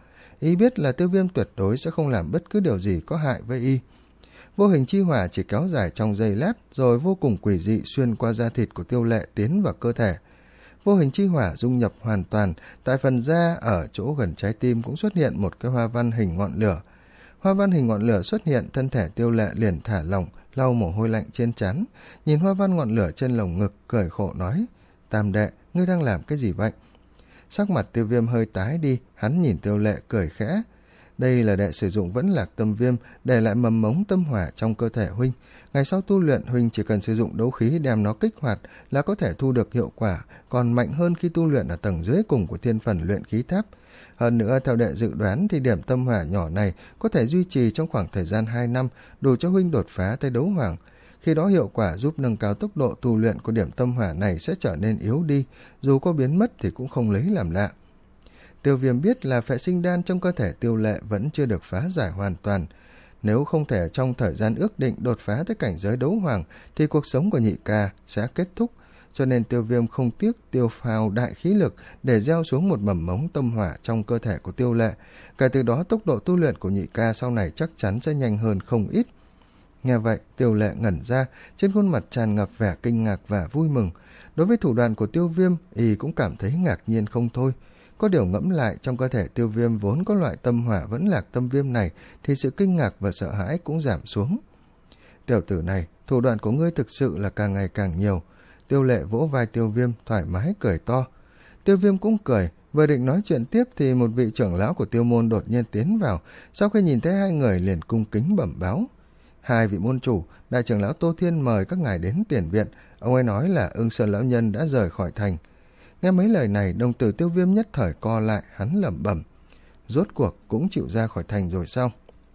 Y biết là Tiêu Viêm tuyệt đối sẽ không làm bất cứ điều gì có hại với y. Vô hình chi hỏa chỉ kéo dài trong giây lát, rồi vô cùng quỷ dị xuyên qua da thịt của Tiêu Lệ tiến vào cơ thể. Vô hình chi hỏa dung nhập hoàn toàn, tại phần da ở chỗ gần trái tim cũng xuất hiện một cái hoa văn hình ngọn lửa. Hoa văn hình ngọn lửa xuất hiện, thân thể Tiêu Lệ liền thả lỏng, lau mồ hôi lạnh trên trán, nhìn hoa văn ngọn lửa trên lồng ngực, cười khổ nói: Tam đệ, ngươi đang làm cái gì vậy? Sắc mặt Tiêu Viêm hơi tái đi, hắn nhìn Tiêu Lệ cười khẽ. Đây là đệ sử dụng vẫn lạc tâm viêm để lại mầm mống tâm hỏa trong cơ thể huynh. Ngày sau tu luyện, huynh chỉ cần sử dụng đấu khí đem nó kích hoạt là có thể thu được hiệu quả, còn mạnh hơn khi tu luyện ở tầng dưới cùng của thiên phần luyện khí tháp. Hơn nữa, theo đệ dự đoán thì điểm tâm hỏa nhỏ này có thể duy trì trong khoảng thời gian hai năm, đủ cho huynh đột phá tới đấu hoàng. Khi đó hiệu quả giúp nâng cao tốc độ tu luyện của điểm tâm hỏa này sẽ trở nên yếu đi, dù có biến mất thì cũng không lấy làm lạ. Tiêu Viêm biết là phệ sinh đan trong cơ thể Tiêu Lệ vẫn chưa được phá giải hoàn toàn. Nếu không thể trong thời gian ước định đột phá tới cảnh giới đấu hoàng thì cuộc sống của nhị ca sẽ kết thúc, cho nên Tiêu Viêm không tiếc tiêu hao đại khí lực để gieo xuống một mầm mống tâm hỏa trong cơ thể của Tiêu Lệ. Kể từ đó tốc độ tu luyện của nhị ca sau này chắc chắn sẽ nhanh hơn không ít. Nghe vậy, Tiêu Lệ ngẩn ra, trên khuôn mặt tràn ngập vẻ kinh ngạc và vui mừng. Đối với thủ đoạn của Tiêu Viêm, y cũng cảm thấy ngạc nhiên không thôi. Có điều ngẫm lại, trong cơ thể Tiêu Viêm vốn có loại tâm hỏa vẫn lạc tâm viêm này thì sự kinh ngạc và sợ hãi cũng giảm xuống. Tiểu tử này, thủ đoạn của ngươi thực sự là càng ngày càng nhiều. Tiêu Lệ vỗ vai Tiêu Viêm thoải mái cười to. Tiêu Viêm cũng cười, vừa định nói chuyện tiếp thì một vị trưởng lão của Tiêu môn đột nhiên tiến vào. Sau khi nhìn thấy hai người liền cung kính bẩm báo: Hai vị môn chủ, đại trưởng lão Tô Thiên mời các ngài đến tiền viện. Ông ấy nói là Ưng Sơn lão nhân đã rời khỏi thành. Nghe mấy lời này, đồng tử Tiêu Viêm nhất thời co lại, hắn lẩm bẩm: Rốt cuộc cũng chịu ra khỏi thành rồi sao?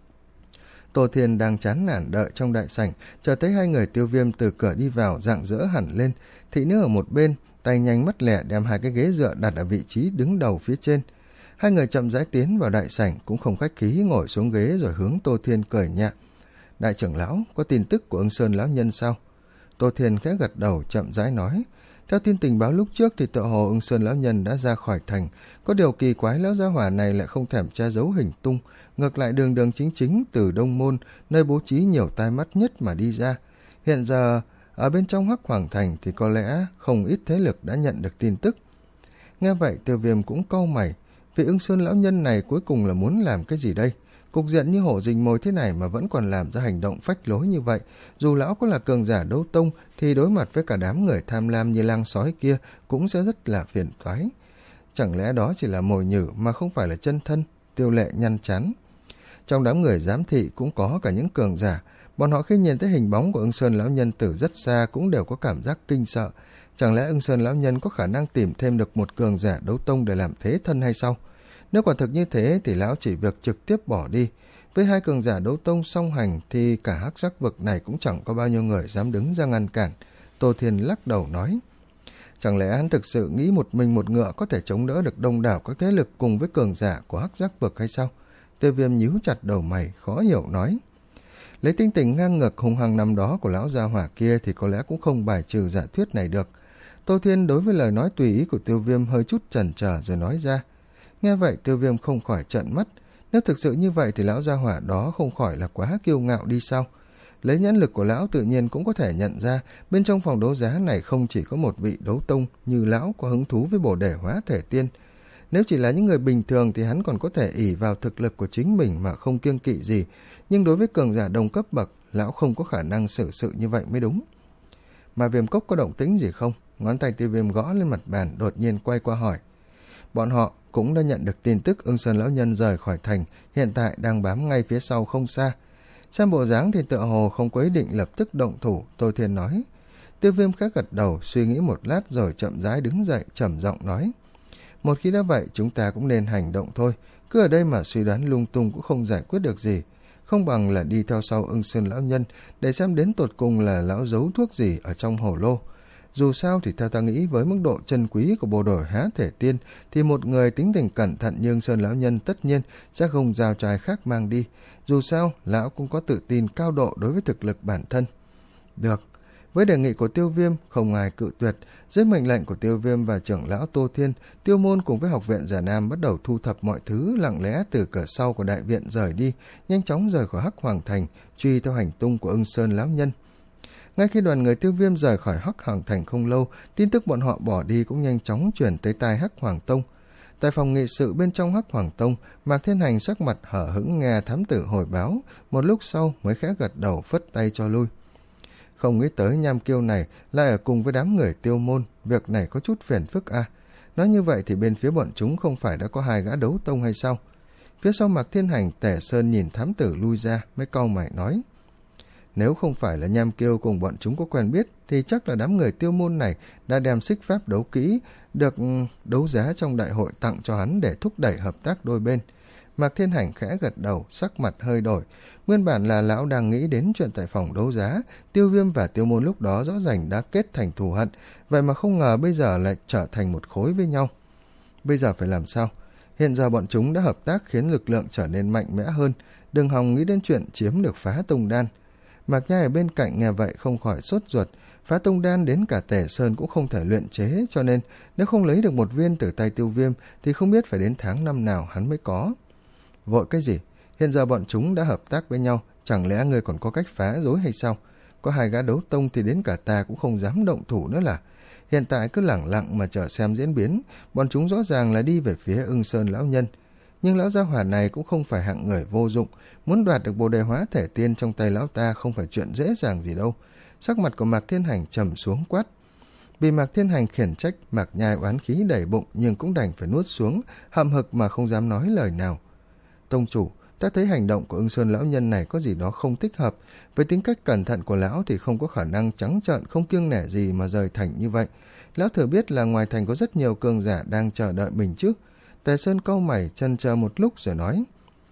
Tô Thiên đang chán nản đợi trong đại sảnh, chờ thấy hai người Tiêu Viêm từ cửa đi vào, rạng rỡ hẳn lên. Thị nữ ở một bên, tay nhanh mắt lẹ đem hai cái ghế dựa đặt ở vị trí đứng đầu phía trên. Hai người chậm rãi tiến vào đại sảnh, cũng không khách khí ngồi xuống ghế rồi hướng Tô Thiên cười nhẹ: Đại trưởng lão, có tin tức của Ưng Sơn lão nhân sao? Tô Thiên khẽ gật đầu, chậm rãi nói: Theo tin tình báo lúc trước thì tựa hồ Ưng Sơn lão nhân đã ra khỏi thành. Có điều kỳ quái, lão gia hỏa này lại không thèm che giấu hình tung, ngược lại đường đường chính chính từ Đông Môn, nơi bố trí nhiều tai mắt nhất mà đi ra. Hiện giờ ở bên trong Hắc Hoàng thành thì có lẽ không ít thế lực đã nhận được tin tức. Nghe vậy, Tiêu Viêm cũng cau mày. Vị Ưng Sơn lão nhân này cuối cùng là muốn làm cái gì đây? Cục diện như hổ rình mồi thế này mà vẫn còn làm ra hành động phách lối như vậy, dù lão có là cường giả đấu tông thì đối mặt với cả đám người tham lam như lang sói kia cũng sẽ rất là phiền toái. Chẳng lẽ đó chỉ là mồi nhử mà không phải là chân thân? Tiêu Lệ nhăn chán. Trong đám người giám thị cũng có cả những cường giả, bọn họ khi nhìn thấy hình bóng của Ưng Sơn lão nhân từ rất xa cũng đều có cảm giác kinh sợ. Chẳng lẽ Ưng Sơn lão nhân có khả năng tìm thêm được một cường giả đấu tông để làm thế thân hay sao? Nếu quả thực như thế thì lão chỉ việc trực tiếp bỏ đi. Với hai cường giả đấu tông song hành thì cả Hắc Giác vực này cũng chẳng có bao nhiêu người dám đứng ra ngăn cản. Tô Thiên lắc đầu nói: Chẳng lẽ hắn thực sự nghĩ một mình một ngựa có thể chống đỡ được đông đảo các thế lực cùng với cường giả của Hắc Giác vực hay sao? Tiêu Viêm nhíu chặt đầu mày, khó hiểu nói. Lấy tinh tình ngang ngược hung hăng năm đó của lão gia hỏa kia thì có lẽ cũng không bài trừ giả thuyết này được. Tô Thiên đối với lời nói tùy ý của Tiêu Viêm hơi chút chần chờ rồi nói ra. Nghe vậy, Tiêu Viêm không khỏi trợn mắt. Nếu thực sự như vậy thì lão gia hỏa đó không khỏi là quá kiêu ngạo đi sao? Lấy nhãn lực của lão tự nhiên cũng có thể nhận ra bên trong phòng đấu giá này không chỉ có một vị đấu tông như lão có hứng thú với bổ đề hóa thể tiên. Nếu chỉ là những người bình thường thì hắn còn có thể ỷ vào thực lực của chính mình mà không kiêng kỵ gì, nhưng đối với cường giả đồng cấp bậc, lão không có khả năng xử sự như vậy mới đúng. Mà Viêm Cốc có động tĩnh gì không? Ngón tay Tiêu Viêm gõ lên mặt bàn, đột nhiên quay qua hỏi. Bọn họ cũng đã nhận được tin tức Ưng Sơn lão nhân rời khỏi thành, hiện tại đang bám ngay phía sau không xa. Xem bộ dáng thì tựa hồ không có ý định lập tức động thủ, Tô Thiên nói. Tiêu Viêm khẽ gật đầu, suy nghĩ một lát rồi chậm rãi đứng dậy, trầm giọng nói. Một khi đã vậy, chúng ta cũng nên hành động thôi, cứ ở đây mà suy đoán lung tung cũng không giải quyết được gì. Không bằng là đi theo sau Ưng Sơn lão nhân để xem đến tột cùng là lão giấu thuốc gì ở trong hổ lô. Dù sao thì theo ta nghĩ với mức độ chân quý của bộ đồ há thể tiên thì một người tính tình cẩn thận như Ưng Sơn lão nhân tất nhiên sẽ không giao cho ai khác mang đi. Dù sao, lão cũng có tự tin cao độ đối với thực lực bản thân. Được, Với đề nghị của Tiêu Viêm, không ai cự tuyệt. Dưới mệnh lệnh của Tiêu Viêm và trưởng lão Tô Thiên, Tiêu Môn cùng với học viện Già Nam bắt đầu thu thập mọi thứ, lặng lẽ từ cửa sau của đại viện rời đi, nhanh chóng rời khỏi Hắc Hoàng Thành, truy theo hành tung của Ưng Sơn lão nhân. Ngay khi đoàn người Tiêu Viêm rời khỏi Hắc Hoàng Thành không lâu, tin tức bọn họ bỏ đi cũng nhanh chóng chuyển tới tai Hắc Hoàng Tông. Tại phòng nghị sự bên trong Hắc Hoàng Tông, Mạc Thiên Hành sắc mặt hở hững nghe thám tử hồi báo, một lúc sau mới khẽ gật đầu phất tay cho lui. Không nghĩ tới Nham Kiêu này lại ở cùng với đám người Tiêu Môn, việc này có chút phiền phức à. Nói như vậy thì bên phía bọn chúng không phải đã có hai gã đấu tông hay sao? Phía sau Mạc Thiên Hành, Tể Sơn nhìn thám tử lui ra mới cau mày nói: Nếu không phải là Nham Kiêu cùng bọn chúng có quen biết thì chắc là đám người Tiêu Môn này đã đem xích pháp đấu kỹ được đấu giá trong đại hội tặng cho hắn để thúc đẩy hợp tác đôi bên. Mạc Thiên Hành khẽ gật đầu, sắc mặt hơi đổi. Nguyên bản là lão đang nghĩ đến chuyện tại phòng đấu giá, Tiêu Viêm và Tiêu Môn lúc đó rõ ràng đã kết thành thù hận, vậy mà không ngờ bây giờ lại trở thành một khối với nhau. Bây giờ phải làm sao? Hiện giờ bọn chúng đã hợp tác khiến lực lượng trở nên mạnh mẽ hơn, đừng hòng nghĩ đến chuyện chiếm được Phá Tông Đan. Mạc Nhai ở bên cạnh nghe vậy không khỏi sốt ruột. Phá Tông Đan đến cả Tể Sơn cũng không thể luyện chế, cho nên nếu không lấy được một viên từ tay Tiêu Viêm thì không biết phải đến tháng năm nào hắn mới có. Vội cái gì? Hiện giờ bọn chúng đã hợp tác với nhau, chẳng lẽ ngươi còn có cách phá rối hay sao? Có hai gã đấu tông thì đến cả ta cũng không dám động thủ nữa là. Hiện tại cứ lẳng lặng mà chờ xem diễn biến, bọn chúng rõ ràng là đi về phía Ưng Sơn lão nhân. Nhưng lão gia hỏa này cũng không phải hạng người vô dụng, muốn đoạt được bồ đề hóa thể tiên trong tay lão ta không phải chuyện dễ dàng gì đâu. Sắc mặt của Mạc Thiên Hành trầm xuống quát. Bị Mạc Thiên Hành khiển trách, Mạc Nhai oán khí đầy bụng nhưng cũng đành phải nuốt xuống, hậm hực mà không dám nói lời nào. Tông chủ, ta thấy hành động của Ưng Sơn lão nhân này có gì đó không thích hợp. Với tính cách cẩn thận của lão thì không có khả năng trắng trợn không kiêng nể gì mà rời thành như vậy. Lão thừa biết là ngoài thành có rất nhiều cường giả đang chờ đợi mình chứ. Tề Sơn cau mày chần chờ một lúc rồi nói: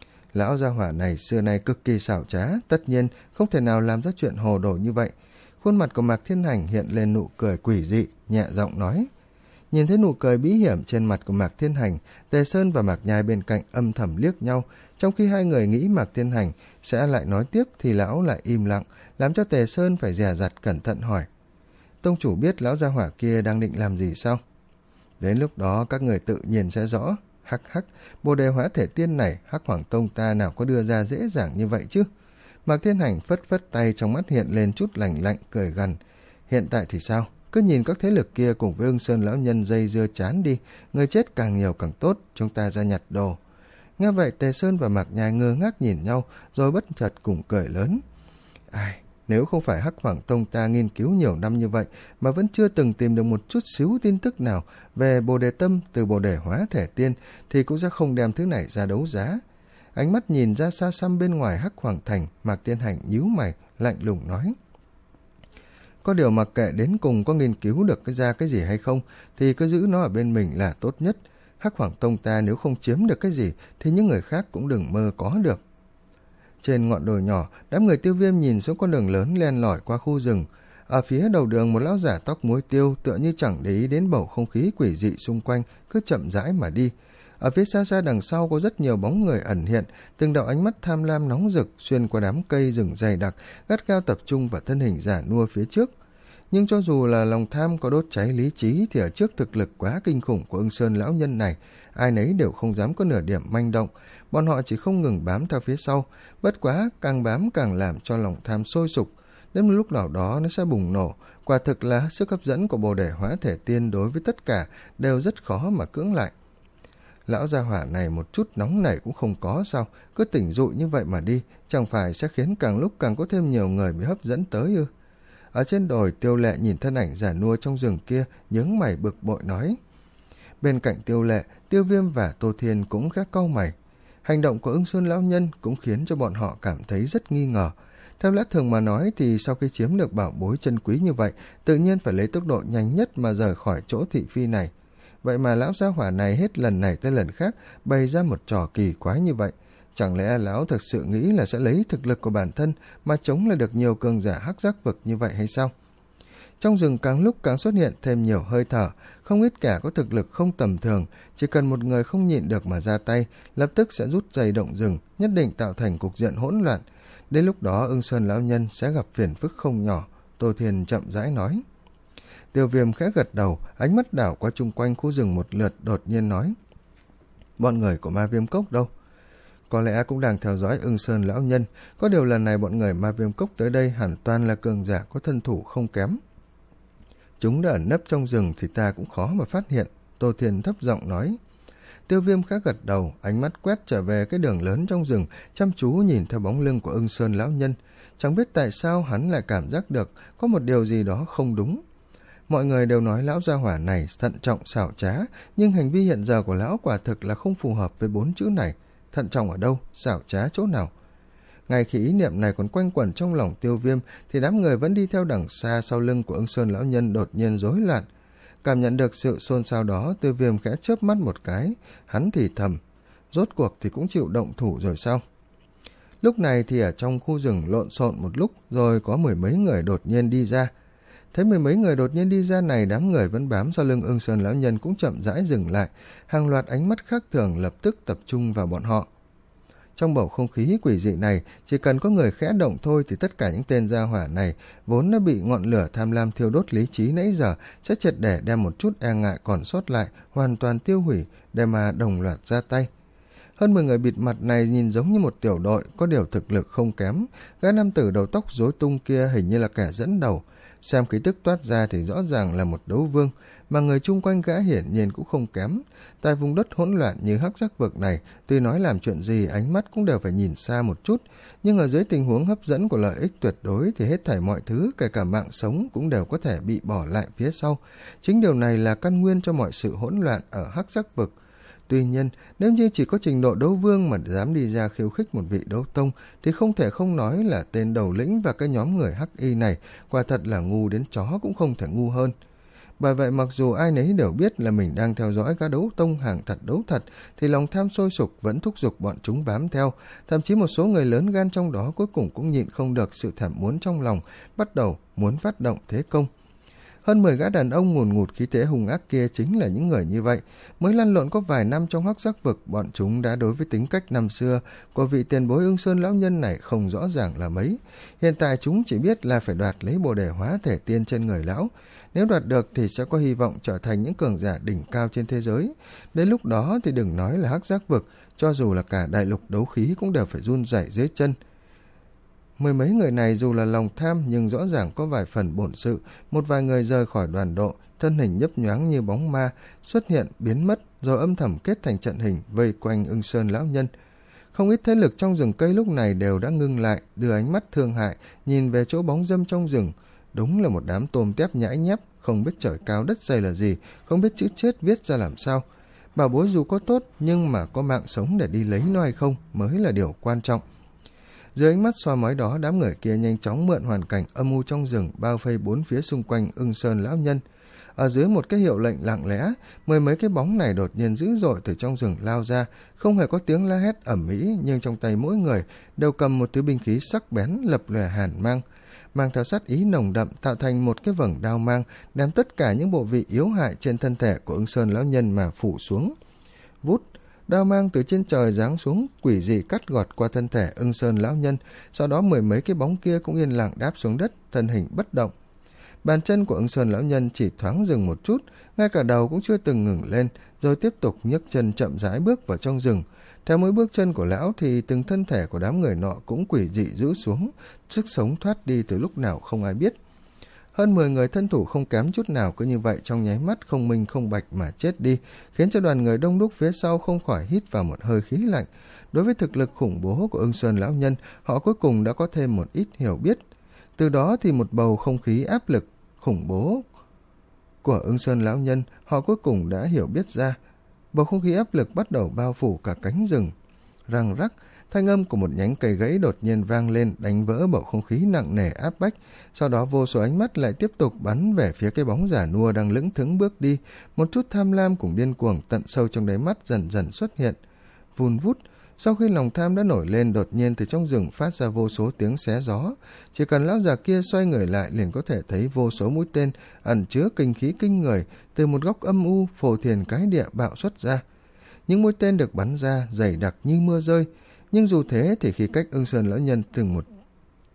Lão gia hỏa này xưa nay cực kỳ xảo trá, tất nhiên không thể nào làm ra chuyện hồ đồ như vậy. Khuôn mặt của Mạc Thiên Hành hiện lên nụ cười quỷ dị, nhẹ giọng nói. Nhìn thấy nụ cười bí hiểm trên mặt của Mạc Thiên Hành, Tề Sơn và Mạc Nhai bên cạnh âm thầm liếc nhau. Trong khi hai người nghĩ Mạc Thiên Hành sẽ lại nói tiếp thì lão lại im lặng, làm cho Tề Sơn phải dè dặt cẩn thận hỏi: Tông chủ biết lão gia hỏa kia đang định làm gì sao? Đến lúc đó các người tự nhiên sẽ rõ. Hắc hắc, bồ đề hóa thể tiên này Hắc Hoàng Tông ta nào có đưa ra dễ dàng như vậy chứ? Mạc Thiên Hành phất phất tay, trong mắt hiện lên chút lạnh lạnh, cười gằn. Hiện tại thì sao? Cứ nhìn các thế lực kia cùng với Ưng Sơn lão nhân dây dưa chán đi, người chết càng nhiều càng tốt, chúng ta ra nhặt đồ. Nghe vậy Tề Sơn và Mạc Nhai ngơ ngác nhìn nhau, rồi bất chợt cùng cười lớn. Ai, nếu không phải Hắc Hoàng Tông ta nghiên cứu nhiều năm như vậy mà vẫn chưa từng tìm được một chút xíu tin tức nào về bồ đề tâm từ bồ đề hóa thể tiên thì cũng sẽ không đem thứ này ra đấu giá. Ánh mắt nhìn ra xa xăm bên ngoài Hắc Hoàng Thành, Mạc Thiên Hành nhíu mày, lạnh lùng nói. Có điều mặc kệ đến cùng có nghiên cứu được cái ra cái gì hay không thì cứ giữ nó ở bên mình là tốt nhất. Hắc Hoàng Tông ta nếu không chiếm được cái gì thì những người khác cũng đừng mơ có được. Trên ngọn đồi nhỏ, đám người Tiêu Viêm nhìn xuống con đường lớn len lỏi qua khu rừng. Ở phía đầu đường một lão giả tóc muối tiêu tựa như chẳng để ý đến bầu không khí quỷ dị xung quanh, cứ chậm rãi mà đi. Ở phía xa xa đằng sau có rất nhiều bóng người ẩn hiện, từng đạo ánh mắt tham lam nóng rực xuyên qua đám cây rừng dày đặc, gắt gao tập trung vào thân hình giả nua phía trước. Nhưng cho dù là lòng tham có đốt cháy lý trí thì ở trước thực lực quá kinh khủng của Ưng Sơn lão nhân này, ai nấy đều không dám có nửa điểm manh động. Bọn họ chỉ không ngừng bám theo phía sau, bất quá càng bám càng làm cho lòng tham sôi sục. Đến một lúc nào đó nó sẽ bùng nổ. Quả thực là sức hấp dẫn của bồ đề hóa thể tiên đối với tất cả đều rất khó mà cưỡng lại. Lão gia hỏa này một chút nóng nảy cũng không có sao, cứ tỉnh dụi như vậy mà đi, chẳng phải sẽ khiến càng lúc càng có thêm nhiều người bị hấp dẫn tới ư? Ở trên đồi, Tiêu Lệ nhìn thân ảnh già nua trong rừng kia, nhướng mày bực bội nói. Bên cạnh Tiêu Lệ, Tiêu Viêm và Tô Thiên cũng khẽ cau mày. Hành động của Ưng Sơn lão nhân cũng khiến cho bọn họ cảm thấy rất nghi ngờ. Theo lẽ thường mà nói thì sau khi chiếm được bảo bối chân quý như vậy, tự nhiên phải lấy tốc độ nhanh nhất mà rời khỏi chỗ thị phi này. Vậy mà lão gia hỏa này hết lần này tới lần khác bày ra một trò kỳ quái như vậy. Chẳng lẽ lão thực sự nghĩ là sẽ lấy thực lực của bản thân mà chống lại được nhiều cường giả hắc giác vực như vậy hay sao? Trong rừng càng lúc càng xuất hiện thêm nhiều hơi thở, không ít kẻ có thực lực không tầm thường, chỉ cần một người không nhịn được mà ra tay, lập tức sẽ rút dây động rừng, nhất định tạo thành cục diện hỗn loạn. Đến lúc đó Ưng Sơn lão nhân sẽ gặp phiền phức không nhỏ. Tô Thiên chậm rãi nói. Tiêu Viêm khẽ gật đầu, ánh mắt đảo qua chung quanh khu rừng một lượt, đột nhiên nói. Bọn người của Ma Viêm Cốc đâu? Có lẽ cũng đang theo dõi Ưng Sơn lão nhân, có điều lần này bọn người Ma Viêm Cốc tới đây hẳn toàn là cường giả có thân thủ không kém. Chúng đã ẩn nấp trong rừng thì ta cũng khó mà phát hiện, Tô Thiên thấp giọng nói. Tiêu Viêm khẽ gật đầu, ánh mắt quét trở về cái đường lớn trong rừng, chăm chú nhìn theo bóng lưng của Ưng Sơn lão nhân. Chẳng biết tại sao hắn lại cảm giác được có một điều gì đó không đúng. Mọi người đều nói lão gia hỏa này thận trọng xảo trá, nhưng hành vi hiện giờ của lão quả thực là không phù hợp với bốn chữ này. Thận trọng ở đâu, xảo trá chỗ nào? Ngay khi ý niệm này còn quanh quẩn trong lòng Tiêu Viêm, thì đám người vẫn đi theo đằng xa sau lưng của Ưng Sơn lão nhân đột nhiên rối loạn. Cảm nhận được sự xôn xao đó, Tiêu Viêm khẽ chớp mắt một cái, hắn thì thầm, rốt cuộc thì cũng chịu động thủ rồi sao? Lúc này thì ở trong khu rừng lộn xộn một lúc, rồi có mười mấy người đột nhiên đi ra. Thấy mười mấy người đột nhiên đi ra này, đám người vẫn bám sau lưng Ưng Sơn lão nhân cũng chậm rãi dừng lại, hàng loạt ánh mắt khác thường lập tức tập trung vào bọn họ. Trong bầu không khí quỷ dị này, chỉ cần có người khẽ động thôi thì tất cả những tên gia hỏa này vốn đã bị ngọn lửa tham lam thiêu đốt lý trí nãy giờ sẽ triệt để đem một chút e ngại còn sót lại hoàn toàn tiêu hủy để mà đồng loạt ra tay. Hơn mười người bịt mặt này nhìn giống như một tiểu đội, có điều thực lực không kém. Gã nam tử đầu tóc rối tung kia hình như là kẻ dẫn đầu. Xem khí tức toát ra thì rõ ràng là một đấu vương, mà người chung quanh gã hiển nhiên cũng không kém. Tại vùng đất hỗn loạn như hắc giác vực này, tuy nói làm chuyện gì ánh mắt cũng đều phải nhìn xa một chút, nhưng ở dưới tình huống hấp dẫn của lợi ích tuyệt đối thì hết thảy mọi thứ, kể cả mạng sống cũng đều có thể bị bỏ lại phía sau. Chính điều này là căn nguyên cho mọi sự hỗn loạn ở hắc giác vực. Tuy nhiên, nếu như chỉ có trình độ đấu vương mà dám đi ra khiêu khích một vị đấu tông thì không thể không nói là tên đầu lĩnh và cái nhóm người hắc y này quả thật là ngu đến chó cũng không thể ngu hơn. Bởi vậy mặc dù ai nấy đều biết là mình đang theo dõi các đấu tông hàng thật đấu thật thì lòng tham sôi sục vẫn thúc giục bọn chúng bám theo, thậm chí một số người lớn gan trong đó cuối cùng cũng nhịn không được sự thèm muốn trong lòng, bắt đầu muốn phát động thế công. Hơn mười gã đàn ông ngùn ngụt khí thế hung ác kia chính là những người như vậy. Mới lăn lộn có vài năm trong hắc giác vực, bọn chúng đã đối với tính cách năm xưa của vị tiền bối Ưng Sơn lão nhân này không rõ ràng là mấy. Hiện tại chúng chỉ biết là phải đoạt lấy bồ đề hóa thể tiên trên người lão. Nếu đoạt được thì sẽ có hy vọng trở thành những cường giả đỉnh cao trên thế giới. Đến lúc đó thì đừng nói là hắc giác vực, cho dù là cả đại lục đấu khí cũng đều phải run rẩy dưới chân. Mười mấy người này dù là lòng tham nhưng rõ ràng có vài phần bổn sự. Một vài người rời khỏi đoàn độ, thân hình nhấp nhoáng như bóng ma, xuất hiện, biến mất, rồi âm thầm kết thành trận hình vây quanh Ưng Sơn lão nhân. Không ít thế lực trong rừng cây lúc này đều đã ngưng lại, đưa ánh mắt thương hại, nhìn về chỗ bóng dâm trong rừng. Đúng là một đám tôm tép nhãi nhép, không biết trời cao đất dày là gì, không biết chữ chết viết ra làm sao. Bảo bối dù có tốt, nhưng mà có mạng sống để đi lấy nó hay không mới là điều quan trọng. Dưới ánh mắt soi mói đó, đám người kia nhanh chóng mượn hoàn cảnh âm u trong rừng bao vây bốn phía xung quanh Ưng Sơn lão nhân. Ở dưới một cái hiệu lệnh lặng lẽ, mười mấy cái bóng này đột nhiên dữ dội từ trong rừng lao ra, không hề có tiếng la hét ầm ĩ, nhưng trong tay mỗi người đều cầm một thứ binh khí sắc bén lập lòe hàn mang, mang theo sát ý nồng đậm, tạo thành một cái vầng đao mang, đem tất cả những bộ vị yếu hại trên thân thể của Ưng Sơn lão nhân mà phủ xuống. Vút, đao mang từ trên trời giáng xuống, quỷ dị cắt gọt qua thân thể Ưng Sơn lão nhân, sau đó mười mấy cái bóng kia cũng yên lặng đáp xuống đất, thân hình bất động. Bàn chân của Ưng Sơn lão nhân chỉ thoáng dừng một chút, ngay cả đầu cũng chưa từng ngừng lên, rồi tiếp tục nhấc chân chậm rãi bước vào trong rừng. Theo mỗi bước chân của lão thì từng thân thể của đám người nọ cũng quỷ dị rũ xuống, sức sống thoát đi từ lúc nào không ai biết. Hơn mười người thân thủ không kém chút nào cứ như vậy trong nháy mắt không minh không bạch mà chết đi, khiến cho đoàn người đông đúc phía sau không khỏi hít vào một hơi khí lạnh. Đối với thực lực khủng bố của Ưng Sơn lão nhân, họ cuối cùng đã có thêm một ít hiểu biết. Từ đó thì một bầu không khí áp lực khủng bố của Ưng Sơn lão nhân, họ cuối cùng đã hiểu biết ra. Bầu không khí áp lực bắt đầu bao phủ cả cánh rừng. Răng rắc, thanh âm của một nhánh cây gãy đột nhiên vang lên, đánh vỡ bầu không khí nặng nề áp bách. Sau đó vô số ánh mắt lại tiếp tục bắn về phía cái bóng giả nua đang lững thững bước đi. Một chút tham lam cùng điên cuồng tận sâu trong đáy mắt dần dần xuất hiện. Vun vút, sau khi lòng tham đã nổi lên, đột nhiên từ trong rừng phát ra vô số tiếng xé gió. Chỉ cần lão già kia xoay người lại liền có thể thấy vô số mũi tên ẩn chứa kinh khí kinh người từ một góc âm u phổ thiền cái địa bạo xuất ra. Những mũi tên được bắn ra dày đặc như mưa rơi, nhưng dù thế thì khi cách Ưng Sơn lão nhân từng một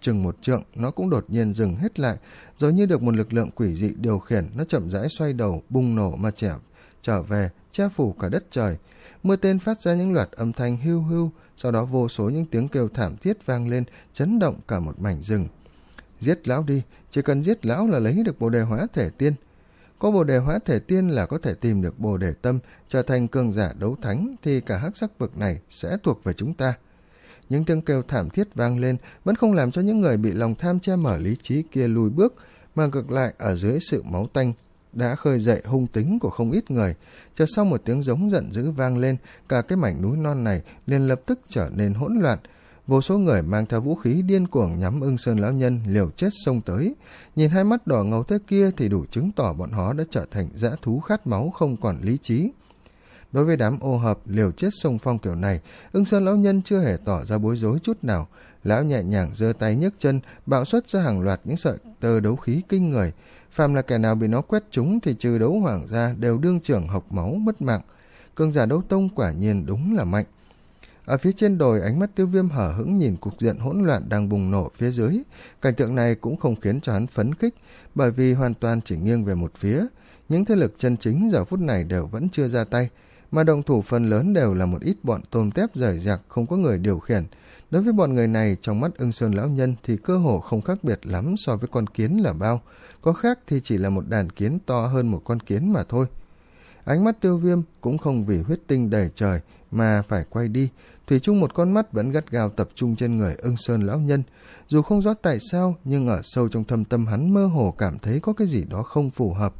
chừng một trượng, nó cũng đột nhiên dừng hết lại, rồi như được một lực lượng quỷ dị điều khiển, nó chậm rãi xoay đầu, bùng nổ mà trở, trở về, che phủ cả đất trời. Mưa tên phát ra những loạt âm thanh hưu hưu, sau đó vô số những tiếng kêu thảm thiết vang lên, chấn động cả một mảnh rừng. Giết lão đi, chỉ cần giết lão là lấy được bồ đề hóa thể tiên. Có bồ đề hóa thể tiên là có thể tìm được bồ đề tâm, trở thành cường giả đấu thánh, thì cả hắc sắc vực này sẽ thuộc về chúng ta. Những tiếng kêu thảm thiết vang lên vẫn không làm cho những người bị lòng tham che mở lý trí kia lùi bước, mà ngược lại ở dưới sự máu tanh đã khơi dậy hung tính của không ít người. Chờ sau một tiếng giống giận dữ vang lên, cả cái mảnh núi non này liền lập tức trở nên hỗn loạn. Vô số người mang theo vũ khí điên cuồng nhắm Ưng Sơn lão nhân liều chết xông tới. Nhìn hai mắt đỏ ngầu thế kia thì đủ chứng tỏ bọn họ đã trở thành dã thú khát máu không còn lý trí. Đối với đám ô hợp liều chết xông phong kiểu này, Ưng Sơn lão nhân chưa hề tỏ ra bối rối chút nào. Lão nhẹ nhàng giơ tay nhấc chân, bạo xuất ra hàng loạt những sợi tơ đấu khí kinh người. Phàm là kẻ nào bị nó quét trúng thì trừ đấu hoàng gia đều đương trưởng hộc máu mất mạng. Cường giả đấu tông quả nhiên đúng là mạnh. Ở phía trên đồi, ánh mắt Tiêu Viêm hở hững nhìn cục diện hỗn loạn đang bùng nổ phía dưới. Cảnh tượng này cũng không khiến cho hắn phấn khích, bởi vì hoàn toàn chỉ nghiêng về một phía. Những thế lực chân chính giờ phút này đều vẫn chưa ra tay, mà động thủ phần lớn đều là một ít bọn tôm tép rời rạc, không có người điều khiển. Đối với bọn người này, trong mắt Ưng Sơn lão nhân thì cơ hồ không khác biệt lắm so với con kiến là bao. Có khác thì chỉ là một đàn kiến to hơn một con kiến mà thôi. Ánh mắt Tiêu Viêm cũng không vì huyết tinh đầy trời mà phải quay đi. Thủy chung một con mắt vẫn gắt gao tập trung trên người Ưng Sơn lão nhân. Dù không rõ tại sao, nhưng ở sâu trong thâm tâm hắn mơ hồ cảm thấy có cái gì đó không phù hợp.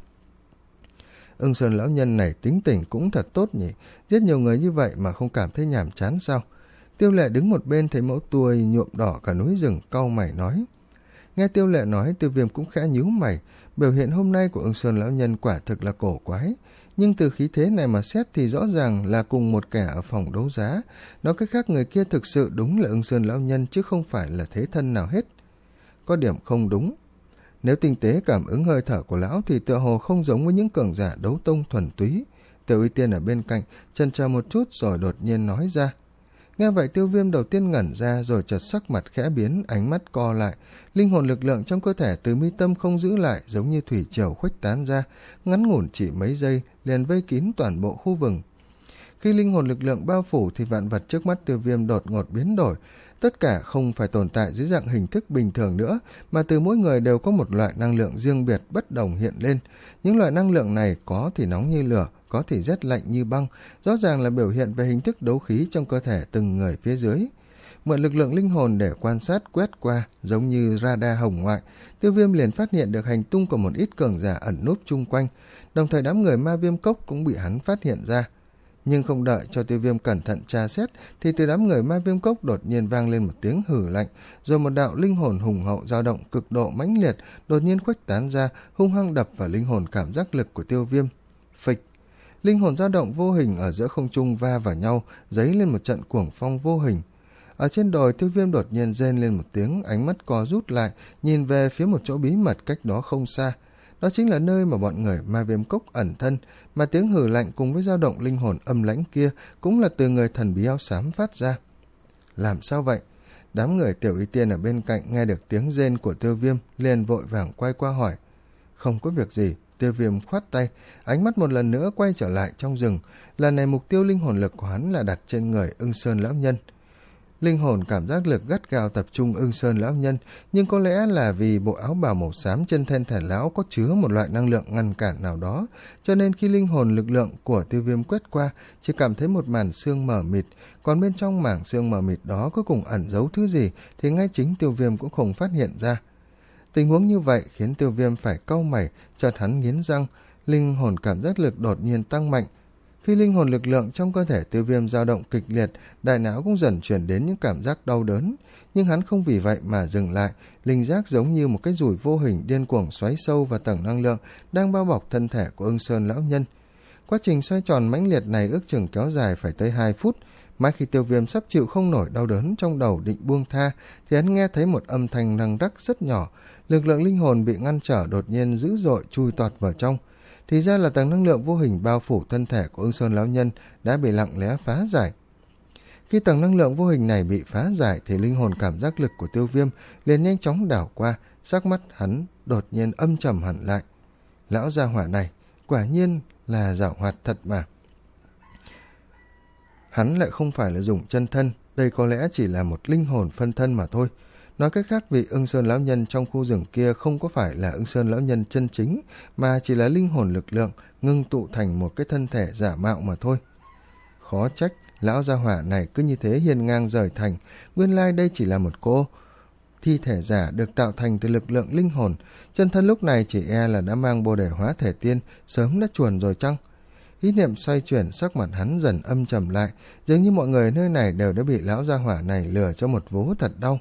Ưng Sơn lão nhân này tính tình cũng thật tốt nhỉ, giết nhiều người như vậy mà không cảm thấy nhàm chán sao? Tiêu Lệ đứng một bên thấy mẫu tuôi nhuộm đỏ cả núi rừng, cau mày nói. Nghe Tiêu Lệ nói, Tiêu Viêm cũng khẽ nhíu mày. Biểu hiện hôm nay của Ưng Sơn lão nhân quả thực là cổ quái, nhưng từ khí thế này mà xét thì rõ ràng là cùng một kẻ ở phòng đấu giá. Nói cách khác, người kia thực sự đúng là Ưng Sơn lão nhân chứ không phải là thế thân nào hết. Có điểm không đúng. Nếu tinh tế cảm ứng hơi thở của lão thì tựa hồ không giống với những cường giả đấu tông thuần túy. Tiểu Y Tiên ở bên cạnh chần chờ một chút rồi đột nhiên nói ra. Nghe vậy Tiêu Viêm đầu tiên ngẩn ra, rồi chợt sắc mặt khẽ biến, ánh mắt co lại. Linh hồn lực lượng trong cơ thể từ mi tâm không giữ lại, giống như thủy triều khuếch tán ra, ngắn ngủn chỉ mấy giây liền vây kín toàn bộ khu vừng. Khi linh hồn lực lượng bao phủ thì vạn vật trước mắt Tiêu Viêm đột ngột biến đổi. Tất cả không phải tồn tại dưới dạng hình thức bình thường nữa, mà từ mỗi người đều có một loại năng lượng riêng biệt bất đồng hiện lên. Những loại năng lượng này có thì nóng như lửa, có thì rét lạnh như băng, rõ ràng là biểu hiện về hình thức đấu khí trong cơ thể từng người phía dưới. Mượn lực lượng linh hồn để quan sát quét qua, giống như radar hồng ngoại, Tiêu Viêm liền phát hiện được hành tung của một ít cường giả ẩn núp chung quanh, đồng thời đám người ma viêm cốc cũng bị hắn phát hiện ra. Nhưng không đợi cho Tiêu Viêm cẩn thận tra xét thì từ đám người ma viêm cốc đột nhiên vang lên một tiếng hử lạnh, rồi một đạo linh hồn hùng hậu dao động cực độ mãnh liệt đột nhiên khuếch tán ra, hung hăng đập vào linh hồn cảm giác lực của Tiêu Viêm. Phịch! Linh hồn dao động vô hình ở giữa không trung va vào nhau, dấy lên một trận cuồng phong vô hình. Ở trên đồi, Tiêu Viêm đột nhiên rên lên một tiếng, ánh mắt co rút lại, nhìn về phía một chỗ bí mật cách đó không xa. Đó chính là nơi mà bọn người ma viêm cốc ẩn thân, mà tiếng hử lạnh cùng với dao động linh hồn âm lãnh kia cũng là từ người thần bí áo xám phát ra. Làm sao vậy? Đám người Tiểu Y Tiên ở bên cạnh nghe được tiếng rên của Tiêu Viêm liền vội vàng quay qua hỏi. Không có việc gì. Tiêu Viêm khoát tay, ánh mắt một lần nữa quay trở lại trong rừng. Lần này mục tiêu linh hồn lực của hắn là đặt trên người Ưng Sơn lão nhân. Linh hồn cảm giác lực gắt gao tập trung Ưng Sơn lão nhân, nhưng có lẽ là vì bộ áo bào màu xám trên thân thể lão có chứa một loại năng lượng ngăn cản nào đó, cho nên khi linh hồn lực lượng của Tiêu Viêm quét qua, chỉ cảm thấy một màn sương mờ mịt, còn bên trong mảng sương mờ mịt đó cuối cùng ẩn giấu thứ gì thì ngay chính Tiêu Viêm cũng không phát hiện ra. Tình huống như vậy khiến Tiêu Viêm phải cau mày, chợt hắn nghiến răng, linh hồn cảm giác lực đột nhiên tăng mạnh. Khi linh hồn lực lượng trong cơ thể Tiêu Viêm dao động kịch liệt, đại não cũng dần chuyển đến những cảm giác đau đớn, nhưng hắn không vì vậy mà dừng lại, linh giác giống như một cái dùi vô hình điên cuồng xoáy sâu vào tầng năng lượng đang bao bọc thân thể của Ưng Sơn lão nhân. Quá trình xoay tròn mãnh liệt này ước chừng kéo dài phải tới hai phút. Mãi khi Tiêu Viêm sắp chịu không nổi đau đớn trong đầu định buông tha thì hắn nghe thấy một âm thanh răng rắc rất nhỏ, lực lượng linh hồn bị ngăn trở đột nhiên dữ dội chui tọt vào trong. Thì ra là tầng năng lượng vô hình bao phủ thân thể của Ưng Sơn lão nhân đã bị lặng lẽ phá giải. Khi tầng năng lượng vô hình này bị phá giải thì linh hồn cảm giác lực của Tiêu Viêm liền nhanh chóng đảo qua, sắc mắt hắn đột nhiên âm trầm hẳn lại. Lão gia hỏa này quả nhiên là giảo hoạt thật mà. Hắn lại không phải là dùng chân thân, đây có lẽ chỉ là một linh hồn phân thân mà thôi. Nói cách khác, vị Ưng Sơn lão nhân trong khu rừng kia không có phải là Ưng Sơn lão nhân chân chính, mà chỉ là linh hồn lực lượng ngưng tụ thành một cái thân thể giả mạo mà thôi. Khó trách lão gia hỏa này cứ như thế hiên ngang rời thành, nguyên lai đây chỉ là một cô thi thể giả được tạo thành từ lực lượng linh hồn, chân thân lúc này chỉ e là đã mang bồ đề hóa thể tiên, sớm đã chuồn rồi chăng? Ý niệm xoay chuyển, sắc mặt hắn dần âm trầm lại, dường như mọi người nơi này đều đã bị lão gia hỏa này lừa cho một vố thật đau.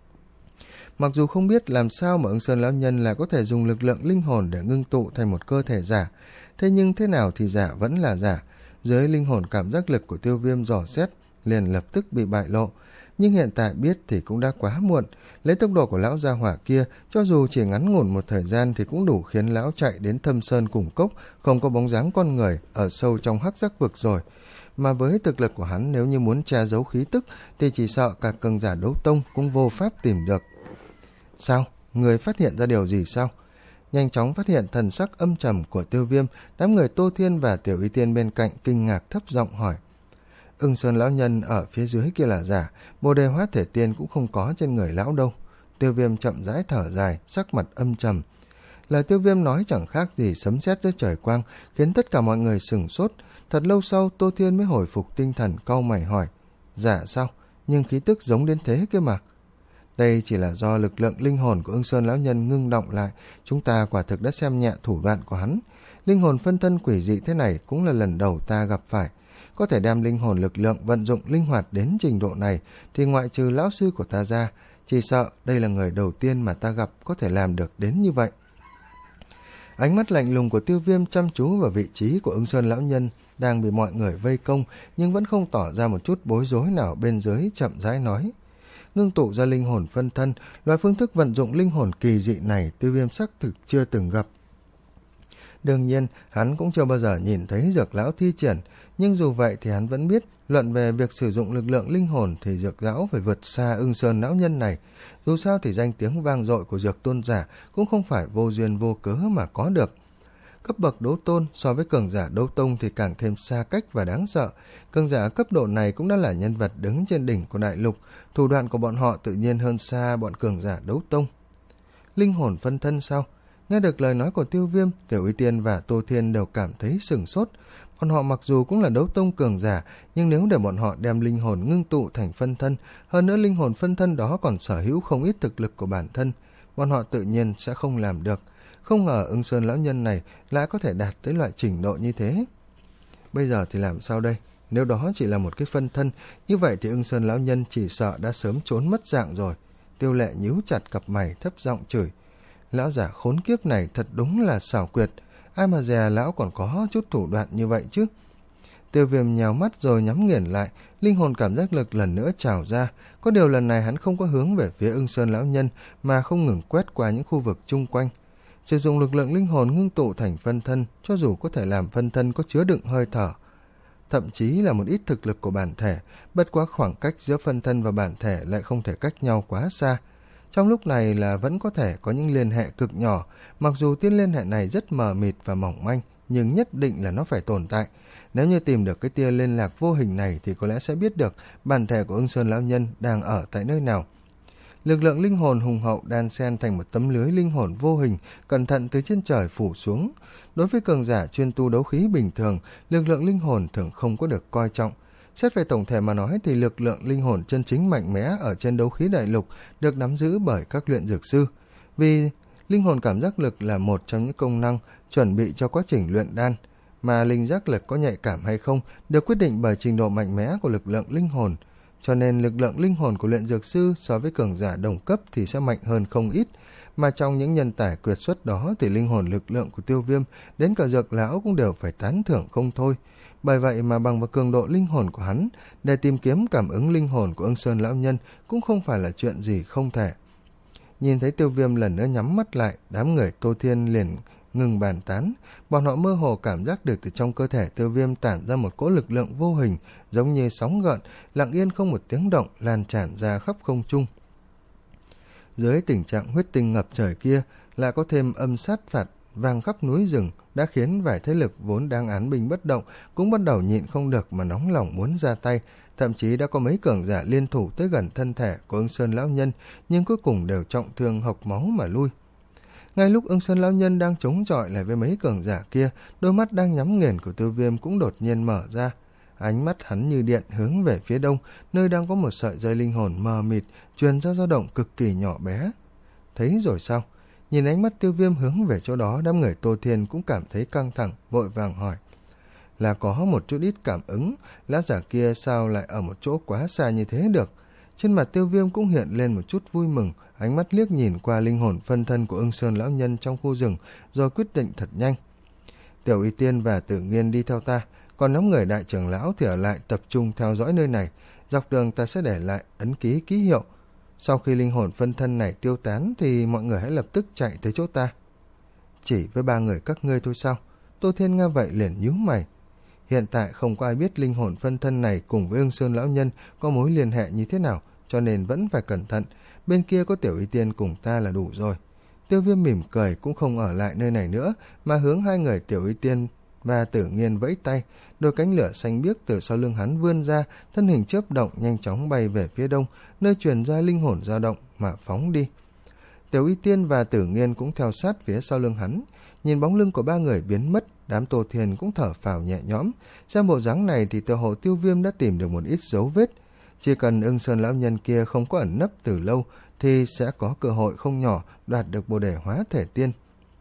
Mặc dù không biết làm sao mà Ưng Sơn lão nhân lại có thể dùng lực lượng linh hồn để ngưng tụ thành một cơ thể giả, thế nhưng thế nào thì giả vẫn là giả. Dưới linh hồn cảm giác lực của Tiêu Viêm dò xét liền lập tức bị bại lộ, nhưng hiện tại biết thì cũng đã quá muộn. Lấy tốc độ của lão gia hỏa kia, cho dù chỉ ngắn ngủn một thời gian thì cũng đủ khiến lão chạy đến thâm sơn cùng cốc, không có bóng dáng con người ở sâu trong hắc giác vực rồi. Mà với thực lực của hắn, nếu như muốn che giấu khí tức thì chỉ sợ cả cường giả đấu tông cũng vô pháp tìm được. Sao? Người phát hiện ra điều gì sao? Nhanh chóng phát hiện thần sắc âm trầm của Tiêu Viêm, đám người Tô Thiên và Tiểu Y Tiên bên cạnh kinh ngạc thấp giọng hỏi. Ưng Sơn lão nhân ở phía dưới kia là giả, bồ đề hóa thể tiên cũng không có trên người lão đâu. Tiêu Viêm chậm rãi thở dài, sắc mặt âm trầm. Lời Tiêu Viêm nói chẳng khác gì sấm sét giữa trời quang, khiến tất cả mọi người sửng sốt. Thật lâu sau, Tô Thiên mới hồi phục tinh thần, cau mày hỏi. Giả sao? Nhưng khí tức giống đến thế kia mà. Đây chỉ là do lực lượng linh hồn của Ưng Sơn lão nhân ngưng động lại, chúng ta quả thực đã xem nhẹ thủ đoạn của hắn. Linh hồn phân thân quỷ dị thế này cũng là lần đầu ta gặp phải. Có thể đem linh hồn lực lượng vận dụng linh hoạt đến trình độ này thì ngoại trừ lão sư của ta ra, chỉ sợ đây là người đầu tiên mà ta gặp có thể làm được đến như vậy. Ánh mắt lạnh lùng của Tiêu Viêm chăm chú vào vị trí của Ưng Sơn lão nhân đang bị mọi người vây công, nhưng vẫn không tỏ ra một chút bối rối nào bên dưới, chậm rãi nói. Ngưng tụ ra linh hồn phân thân, loại phương thức vận dụng linh hồn kỳ dị này Tiêu Viêm xác thực chưa từng gặp. Đương nhiên, hắn cũng chưa bao giờ nhìn thấy Dược lão thi triển, nhưng dù vậy thì hắn vẫn biết, luận về việc sử dụng lực lượng linh hồn thì Dược lão phải vượt xa Ưng Sơn lão nhân này. Dù sao thì danh tiếng vang dội của Dược tôn giả cũng không phải vô duyên vô cớ mà có được. Cấp bậc đấu tôn so với cường giả đấu tông thì càng thêm xa cách và đáng sợ. Cường giả cấp độ này cũng đã là nhân vật đứng trên đỉnh của đại lục, thủ đoạn của bọn họ tự nhiên hơn xa bọn cường giả đấu tông. Linh hồn phân thân sao? Nghe được lời nói của Tiêu Viêm, Tiểu Y Tiên và Tô Thiên đều cảm thấy sửng sốt. Bọn họ mặc dù cũng là đấu tông cường giả, nhưng nếu để bọn họ đem linh hồn ngưng tụ thành phân thân, hơn nữa linh hồn phân thân đó còn sở hữu không ít thực lực của bản thân, bọn họ tự nhiên sẽ không làm được. Không ngờ Ưng Sơn lão nhân này lại có thể đạt tới loại trình độ như thế. Bây giờ thì làm sao đây? Nếu đó chỉ là một cái phân thân, như vậy thì Ưng Sơn lão nhân chỉ sợ đã sớm trốn mất dạng rồi. Tiêu Lệ nhíu chặt cặp mày, thấp giọng chửi. Lão giả khốn kiếp này thật đúng là xảo quyệt, ai mà dè lão còn có chút thủ đoạn như vậy chứ. Tiêu Viêm nhào mắt rồi nhắm nghiền lại, linh hồn cảm giác lực lần nữa trào ra. Có điều lần này hắn không có hướng về phía Ưng Sơn lão nhân, mà không ngừng quét qua những khu vực chung quanh. Sử dụng lực lượng linh hồn ngưng tụ thành phân thân, cho dù có thể làm phân thân có chứa đựng hơi thở, thậm chí là một ít thực lực của bản thể, bất quá khoảng cách giữa phân thân và bản thể lại không thể cách nhau quá xa. Trong lúc này là vẫn có thể có những liên hệ cực nhỏ, mặc dù tiên liên hệ này rất mờ mịt và mỏng manh, nhưng nhất định là nó phải tồn tại. Nếu như tìm được cái tia liên lạc vô hình này thì có lẽ sẽ biết được bản thể của Ưng Sơn lão nhân đang ở tại nơi nào. Lực lượng linh hồn hùng hậu đan xen thành một tấm lưới linh hồn vô hình, cẩn thận từ trên trời phủ xuống. Đối với cường giả chuyên tu đấu khí bình thường, lực lượng linh hồn thường không có được coi trọng. Xét về tổng thể mà nói thì lực lượng linh hồn chân chính mạnh mẽ ở trên đấu khí đại lục được nắm giữ bởi các luyện dược sư. Vì linh hồn cảm giác lực là một trong những công năng chuẩn bị cho quá trình luyện đan, mà linh giác lực có nhạy cảm hay không được quyết định bởi trình độ mạnh mẽ của lực lượng linh hồn. Cho nên lực lượng linh hồn của luyện dược sư so với cường giả đồng cấp thì sẽ mạnh hơn không ít, mà trong những nhân tài quyệt xuất đó thì linh hồn lực lượng của Tiêu Viêm đến cả Dược lão cũng đều phải tán thưởng không thôi. Bởi vậy mà bằng vào cường độ linh hồn của hắn, để tìm kiếm cảm ứng linh hồn của Ưng Sơn lão nhân cũng không phải là chuyện gì không thể. Nhìn thấy Tiêu Viêm lần nữa nhắm mắt lại, đám người Tô Thiên liền ngừng bàn tán. Bọn họ mơ hồ cảm giác được từ trong cơ thể Tiêu Viêm tản ra một cỗ lực lượng vô hình, giống như sóng gợn, lặng yên không một tiếng động, lan tràn ra khắp không trung. Dưới tình trạng huyết tinh ngập trời kia, lại có thêm âm sát phạt vang khắp núi rừng, đã khiến vài thế lực vốn đang án binh bất động cũng bắt đầu nhịn không được mà nóng lòng muốn ra tay. Thậm chí đã có mấy cường giả liên thủ tới gần thân thể của Ưng Sơn lão nhân, nhưng cuối cùng đều trọng thương hộc máu mà lui. Ngay lúc Ưng Sơn lão nhân đang chống chọi lại với mấy cường giả kia, đôi mắt đang nhắm nghiền của Tiêu Viêm cũng đột nhiên mở ra. Ánh mắt hắn như điện hướng về phía đông, nơi đang có một sợi dây linh hồn mờ mịt truyền ra dao động cực kỳ nhỏ bé. Thấy rồi sao? Nhìn ánh mắt Tiêu Viêm hướng về chỗ đó, đám người Tô Thiên cũng cảm thấy căng thẳng, vội vàng hỏi. Là có một chút ít cảm ứng, lão giả kia sao lại ở một chỗ quá xa như thế được? Trên mặt Tiêu Viêm cũng hiện lên một chút vui mừng, ánh mắt liếc nhìn qua linh hồn phân thân của Ưng Sơn lão nhân trong khu rừng, rồi quyết định thật nhanh. Tiểu Y Tiên và Tử Nghiên đi theo ta, còn nhóm người đại trưởng lão thì ở lại tập trung theo dõi nơi này. Dọc đường ta sẽ để lại ấn ký ký hiệu. Sau khi linh hồn phân thân này tiêu tán thì mọi người hãy lập tức chạy tới chỗ ta. Chỉ với ba người các ngươi thôi sao? Tô Thiên nghe vậy liền nhíu mày. Hiện tại không có ai biết linh hồn phân thân này cùng với Ưng Sơn lão nhân có mối liên hệ như thế nào, cho nên vẫn phải cẩn thận. Bên kia có Tiểu Y Tiên cùng ta là đủ rồi. Tiêu Viêm mỉm cười cũng không ở lại nơi này nữa, mà hướng hai người Tiểu Y Tiên và Tử Nghiên vẫy tay. Đôi cánh lửa xanh biếc từ sau lưng hắn vươn ra, thân hình chớp động nhanh chóng bay về phía đông, nơi truyền ra linh hồn dao động mà phóng đi. Tiểu Y Tiên và Tử Nghiên cũng theo sát phía sau lưng hắn. Nhìn bóng lưng của ba người biến mất, đám Tô Thiên cũng thở phào nhẹ nhõm. Xem bộ dáng này thì tựa hồ Tiêu Viêm đã tìm được một ít dấu vết. Chỉ cần Ưng Sơn lão nhân kia không có ẩn nấp từ lâu thì sẽ có cơ hội không nhỏ đoạt được bồ đề hóa thể tiên.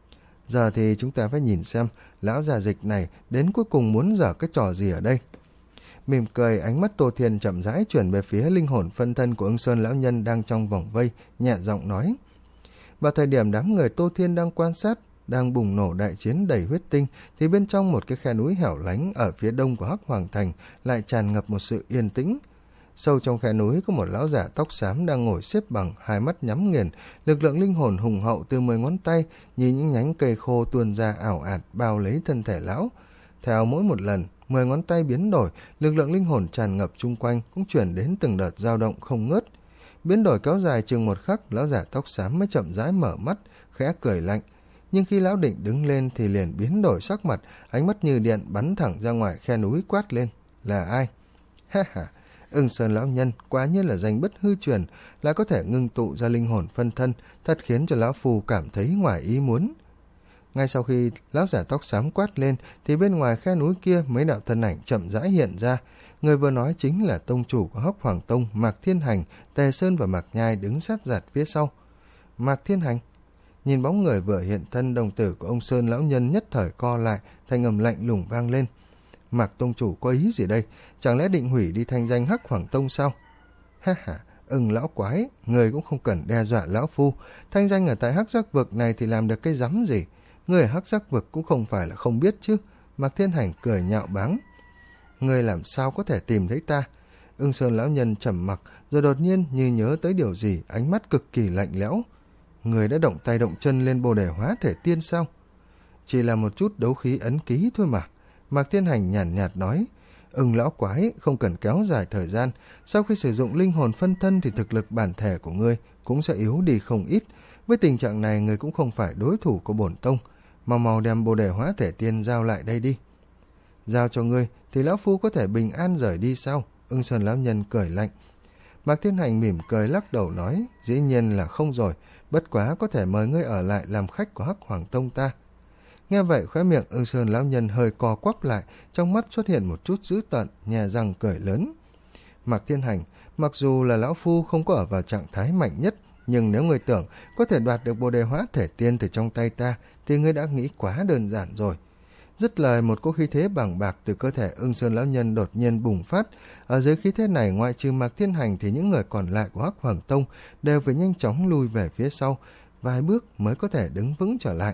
Giờ thì chúng ta phải nhìn xem lão già dịch này đến cuối cùng muốn giở cái trò gì ở đây. Mỉm cười, ánh mắt Tô Thiên chậm rãi chuyển về phía linh hồn phân thân của Ưng Sơn lão nhân đang trong vòng vây, nhẹ giọng nói. Vào thời điểm đám người Tô Thiên đang quan sát, đang bùng nổ đại chiến đầy huyết tinh, thì bên trong một cái khe núi hẻo lánh ở phía đông của Hắc Hoàng Thành lại tràn ngập một sự yên tĩnh. Sâu trong khe núi có một lão giả tóc xám đang ngồi xếp bằng, hai mắt nhắm nghiền, lực lượng linh hồn hùng hậu từ mười ngón tay như những nhánh cây khô tuôn ra ảo ạt bao lấy thân thể lão. Theo mỗi một lần mười ngón tay biến đổi, lực lượng linh hồn tràn ngập chung quanh cũng chuyển đến từng đợt dao động không ngớt. Biến đổi kéo dài chừng một khắc, lão giả tóc xám mới chậm rãi mở mắt, khẽ cười lạnh. Nhưng khi lão định đứng lên thì liền biến đổi sắc mặt, ánh mắt như điện bắn thẳng ra ngoài khe núi quát lên. Là ai? Ha ha! Ưng Sơn lão nhân quá nhiên là danh bất hư truyền, lại có thể ngưng tụ ra linh hồn phân thân, thật khiến cho lão phù cảm thấy ngoài ý muốn. Ngay sau khi lão giả tóc xám quát lên thì bên ngoài khe núi kia mấy đạo thân ảnh chậm rãi hiện ra. Người vừa nói chính là tông chủ của Hắc Hoàng Tông, Mạc Thiên Hành. Tề Sơn và Mạc Nhai đứng sát giạt phía sau. Mạc Thiên Hành. Nhìn bóng người vừa hiện thân, đồng tử của ông Sơn lão nhân nhất thời co lại, thanh âm lạnh lùng vang lên. Mạc tông chủ có ý gì đây? Chẳng lẽ định hủy đi thanh danh Hắc Hoàng Tông sao? Ha ha, Ưng lão quái, người cũng không cần đe dọa lão phu. Thanh danh ở tại Hắc Giác Vực này thì làm được cái rắm gì? Người ở Hắc Giác Vực cũng không phải là không biết chứ. Mạc Thiên Hành cười nhạo báng. Người làm sao có thể tìm thấy ta? Ưng Sơn lão nhân trầm mặc, rồi đột nhiên như nhớ tới điều gì, ánh mắt cực kỳ lạnh lẽo. Người đã động tay động chân lên bồ đề hóa thể tiên sao? Chỉ là một chút đấu khí ấn ký thôi mà. Mạc Thiên Hành nhàn nhạt, nhạt nói. Ưng lão quái, không cần kéo dài thời gian. Sau khi sử dụng linh hồn phân thân thì thực lực bản thể của ngươi cũng sẽ yếu đi không ít. Với tình trạng này, ngươi cũng không phải đối thủ của bổn tông. Mau mau đem bồ đề hóa thể tiên giao lại đây đi. Giao cho ngươi thì lão phu có thể bình an rời đi sao? Ưng Sơn lão nhân cười lạnh. Mạc Thiên Hành mỉm cười lắc đầu nói. Dĩ nhiên là không rồi. Bất quá có thể mời ngươi ở lại làm khách của Hắc Hoàng Tông ta. Nghe vậy khóe miệng Ưng Sơn lão nhân hơi co quắp lại, trong mắt xuất hiện một chút dữ tợn, nhè răng cười lớn. Mạc Thiên Hành, mặc dù là lão phu không có ở vào trạng thái mạnh nhất, nhưng nếu ngươi tưởng có thể đoạt được bồ đề hóa thể tiên từ trong tay ta thì ngươi đã nghĩ quá đơn giản rồi. Dứt lời, một cỗ khí thế bàng bạc từ cơ thể Ưng Sơn lão nhân đột nhiên bùng phát. Ở dưới khí thế này, ngoại trừ Mạc Thiên Hành thì những người còn lại của Hắc Hoàng Tông đều phải nhanh chóng lui về phía sau, vài bước mới có thể đứng vững trở lại.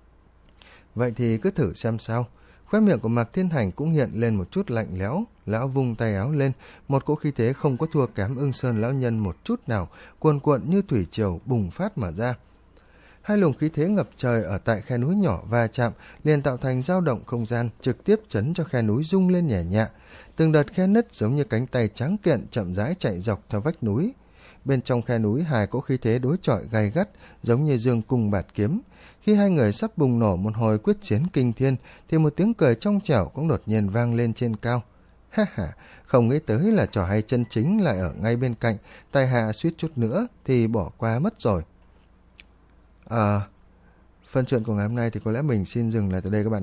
Vậy thì cứ thử xem sao. Khóe miệng của Mạc Thiên Hành cũng hiện lên một chút lạnh lẽo. Lão vung tay áo lên, một cỗ khí thế không có thua kém Ưng Sơn lão nhân một chút nào, cuồn cuộn như thủy triều bùng phát mà ra. Hai luồng khí thế ngập trời ở tại khe núi nhỏ va chạm, liền tạo thành dao động không gian, trực tiếp chấn cho khe núi rung lên nhẹ nhẹ. Từng đợt khe nứt giống như cánh tay trắng kiện chậm rãi chạy dọc theo vách núi. Bên trong khe núi, hai cỗ khí thế đối chọi gay gắt, giống như dương cung bạt kiếm. Khi hai người sắp bùng nổ một hồi quyết chiến kinh thiên, thì một tiếng cười trong trẻo cũng đột nhiên vang lên trên cao. Ha ha, không nghĩ tới là trò hay chân chính lại ở ngay bên cạnh, tài hạ suýt chút nữa thì bỏ qua mất rồi. À, phần chuyện của ngày hôm nay thì có lẽ mình xin dừng lại tại đây các bạn.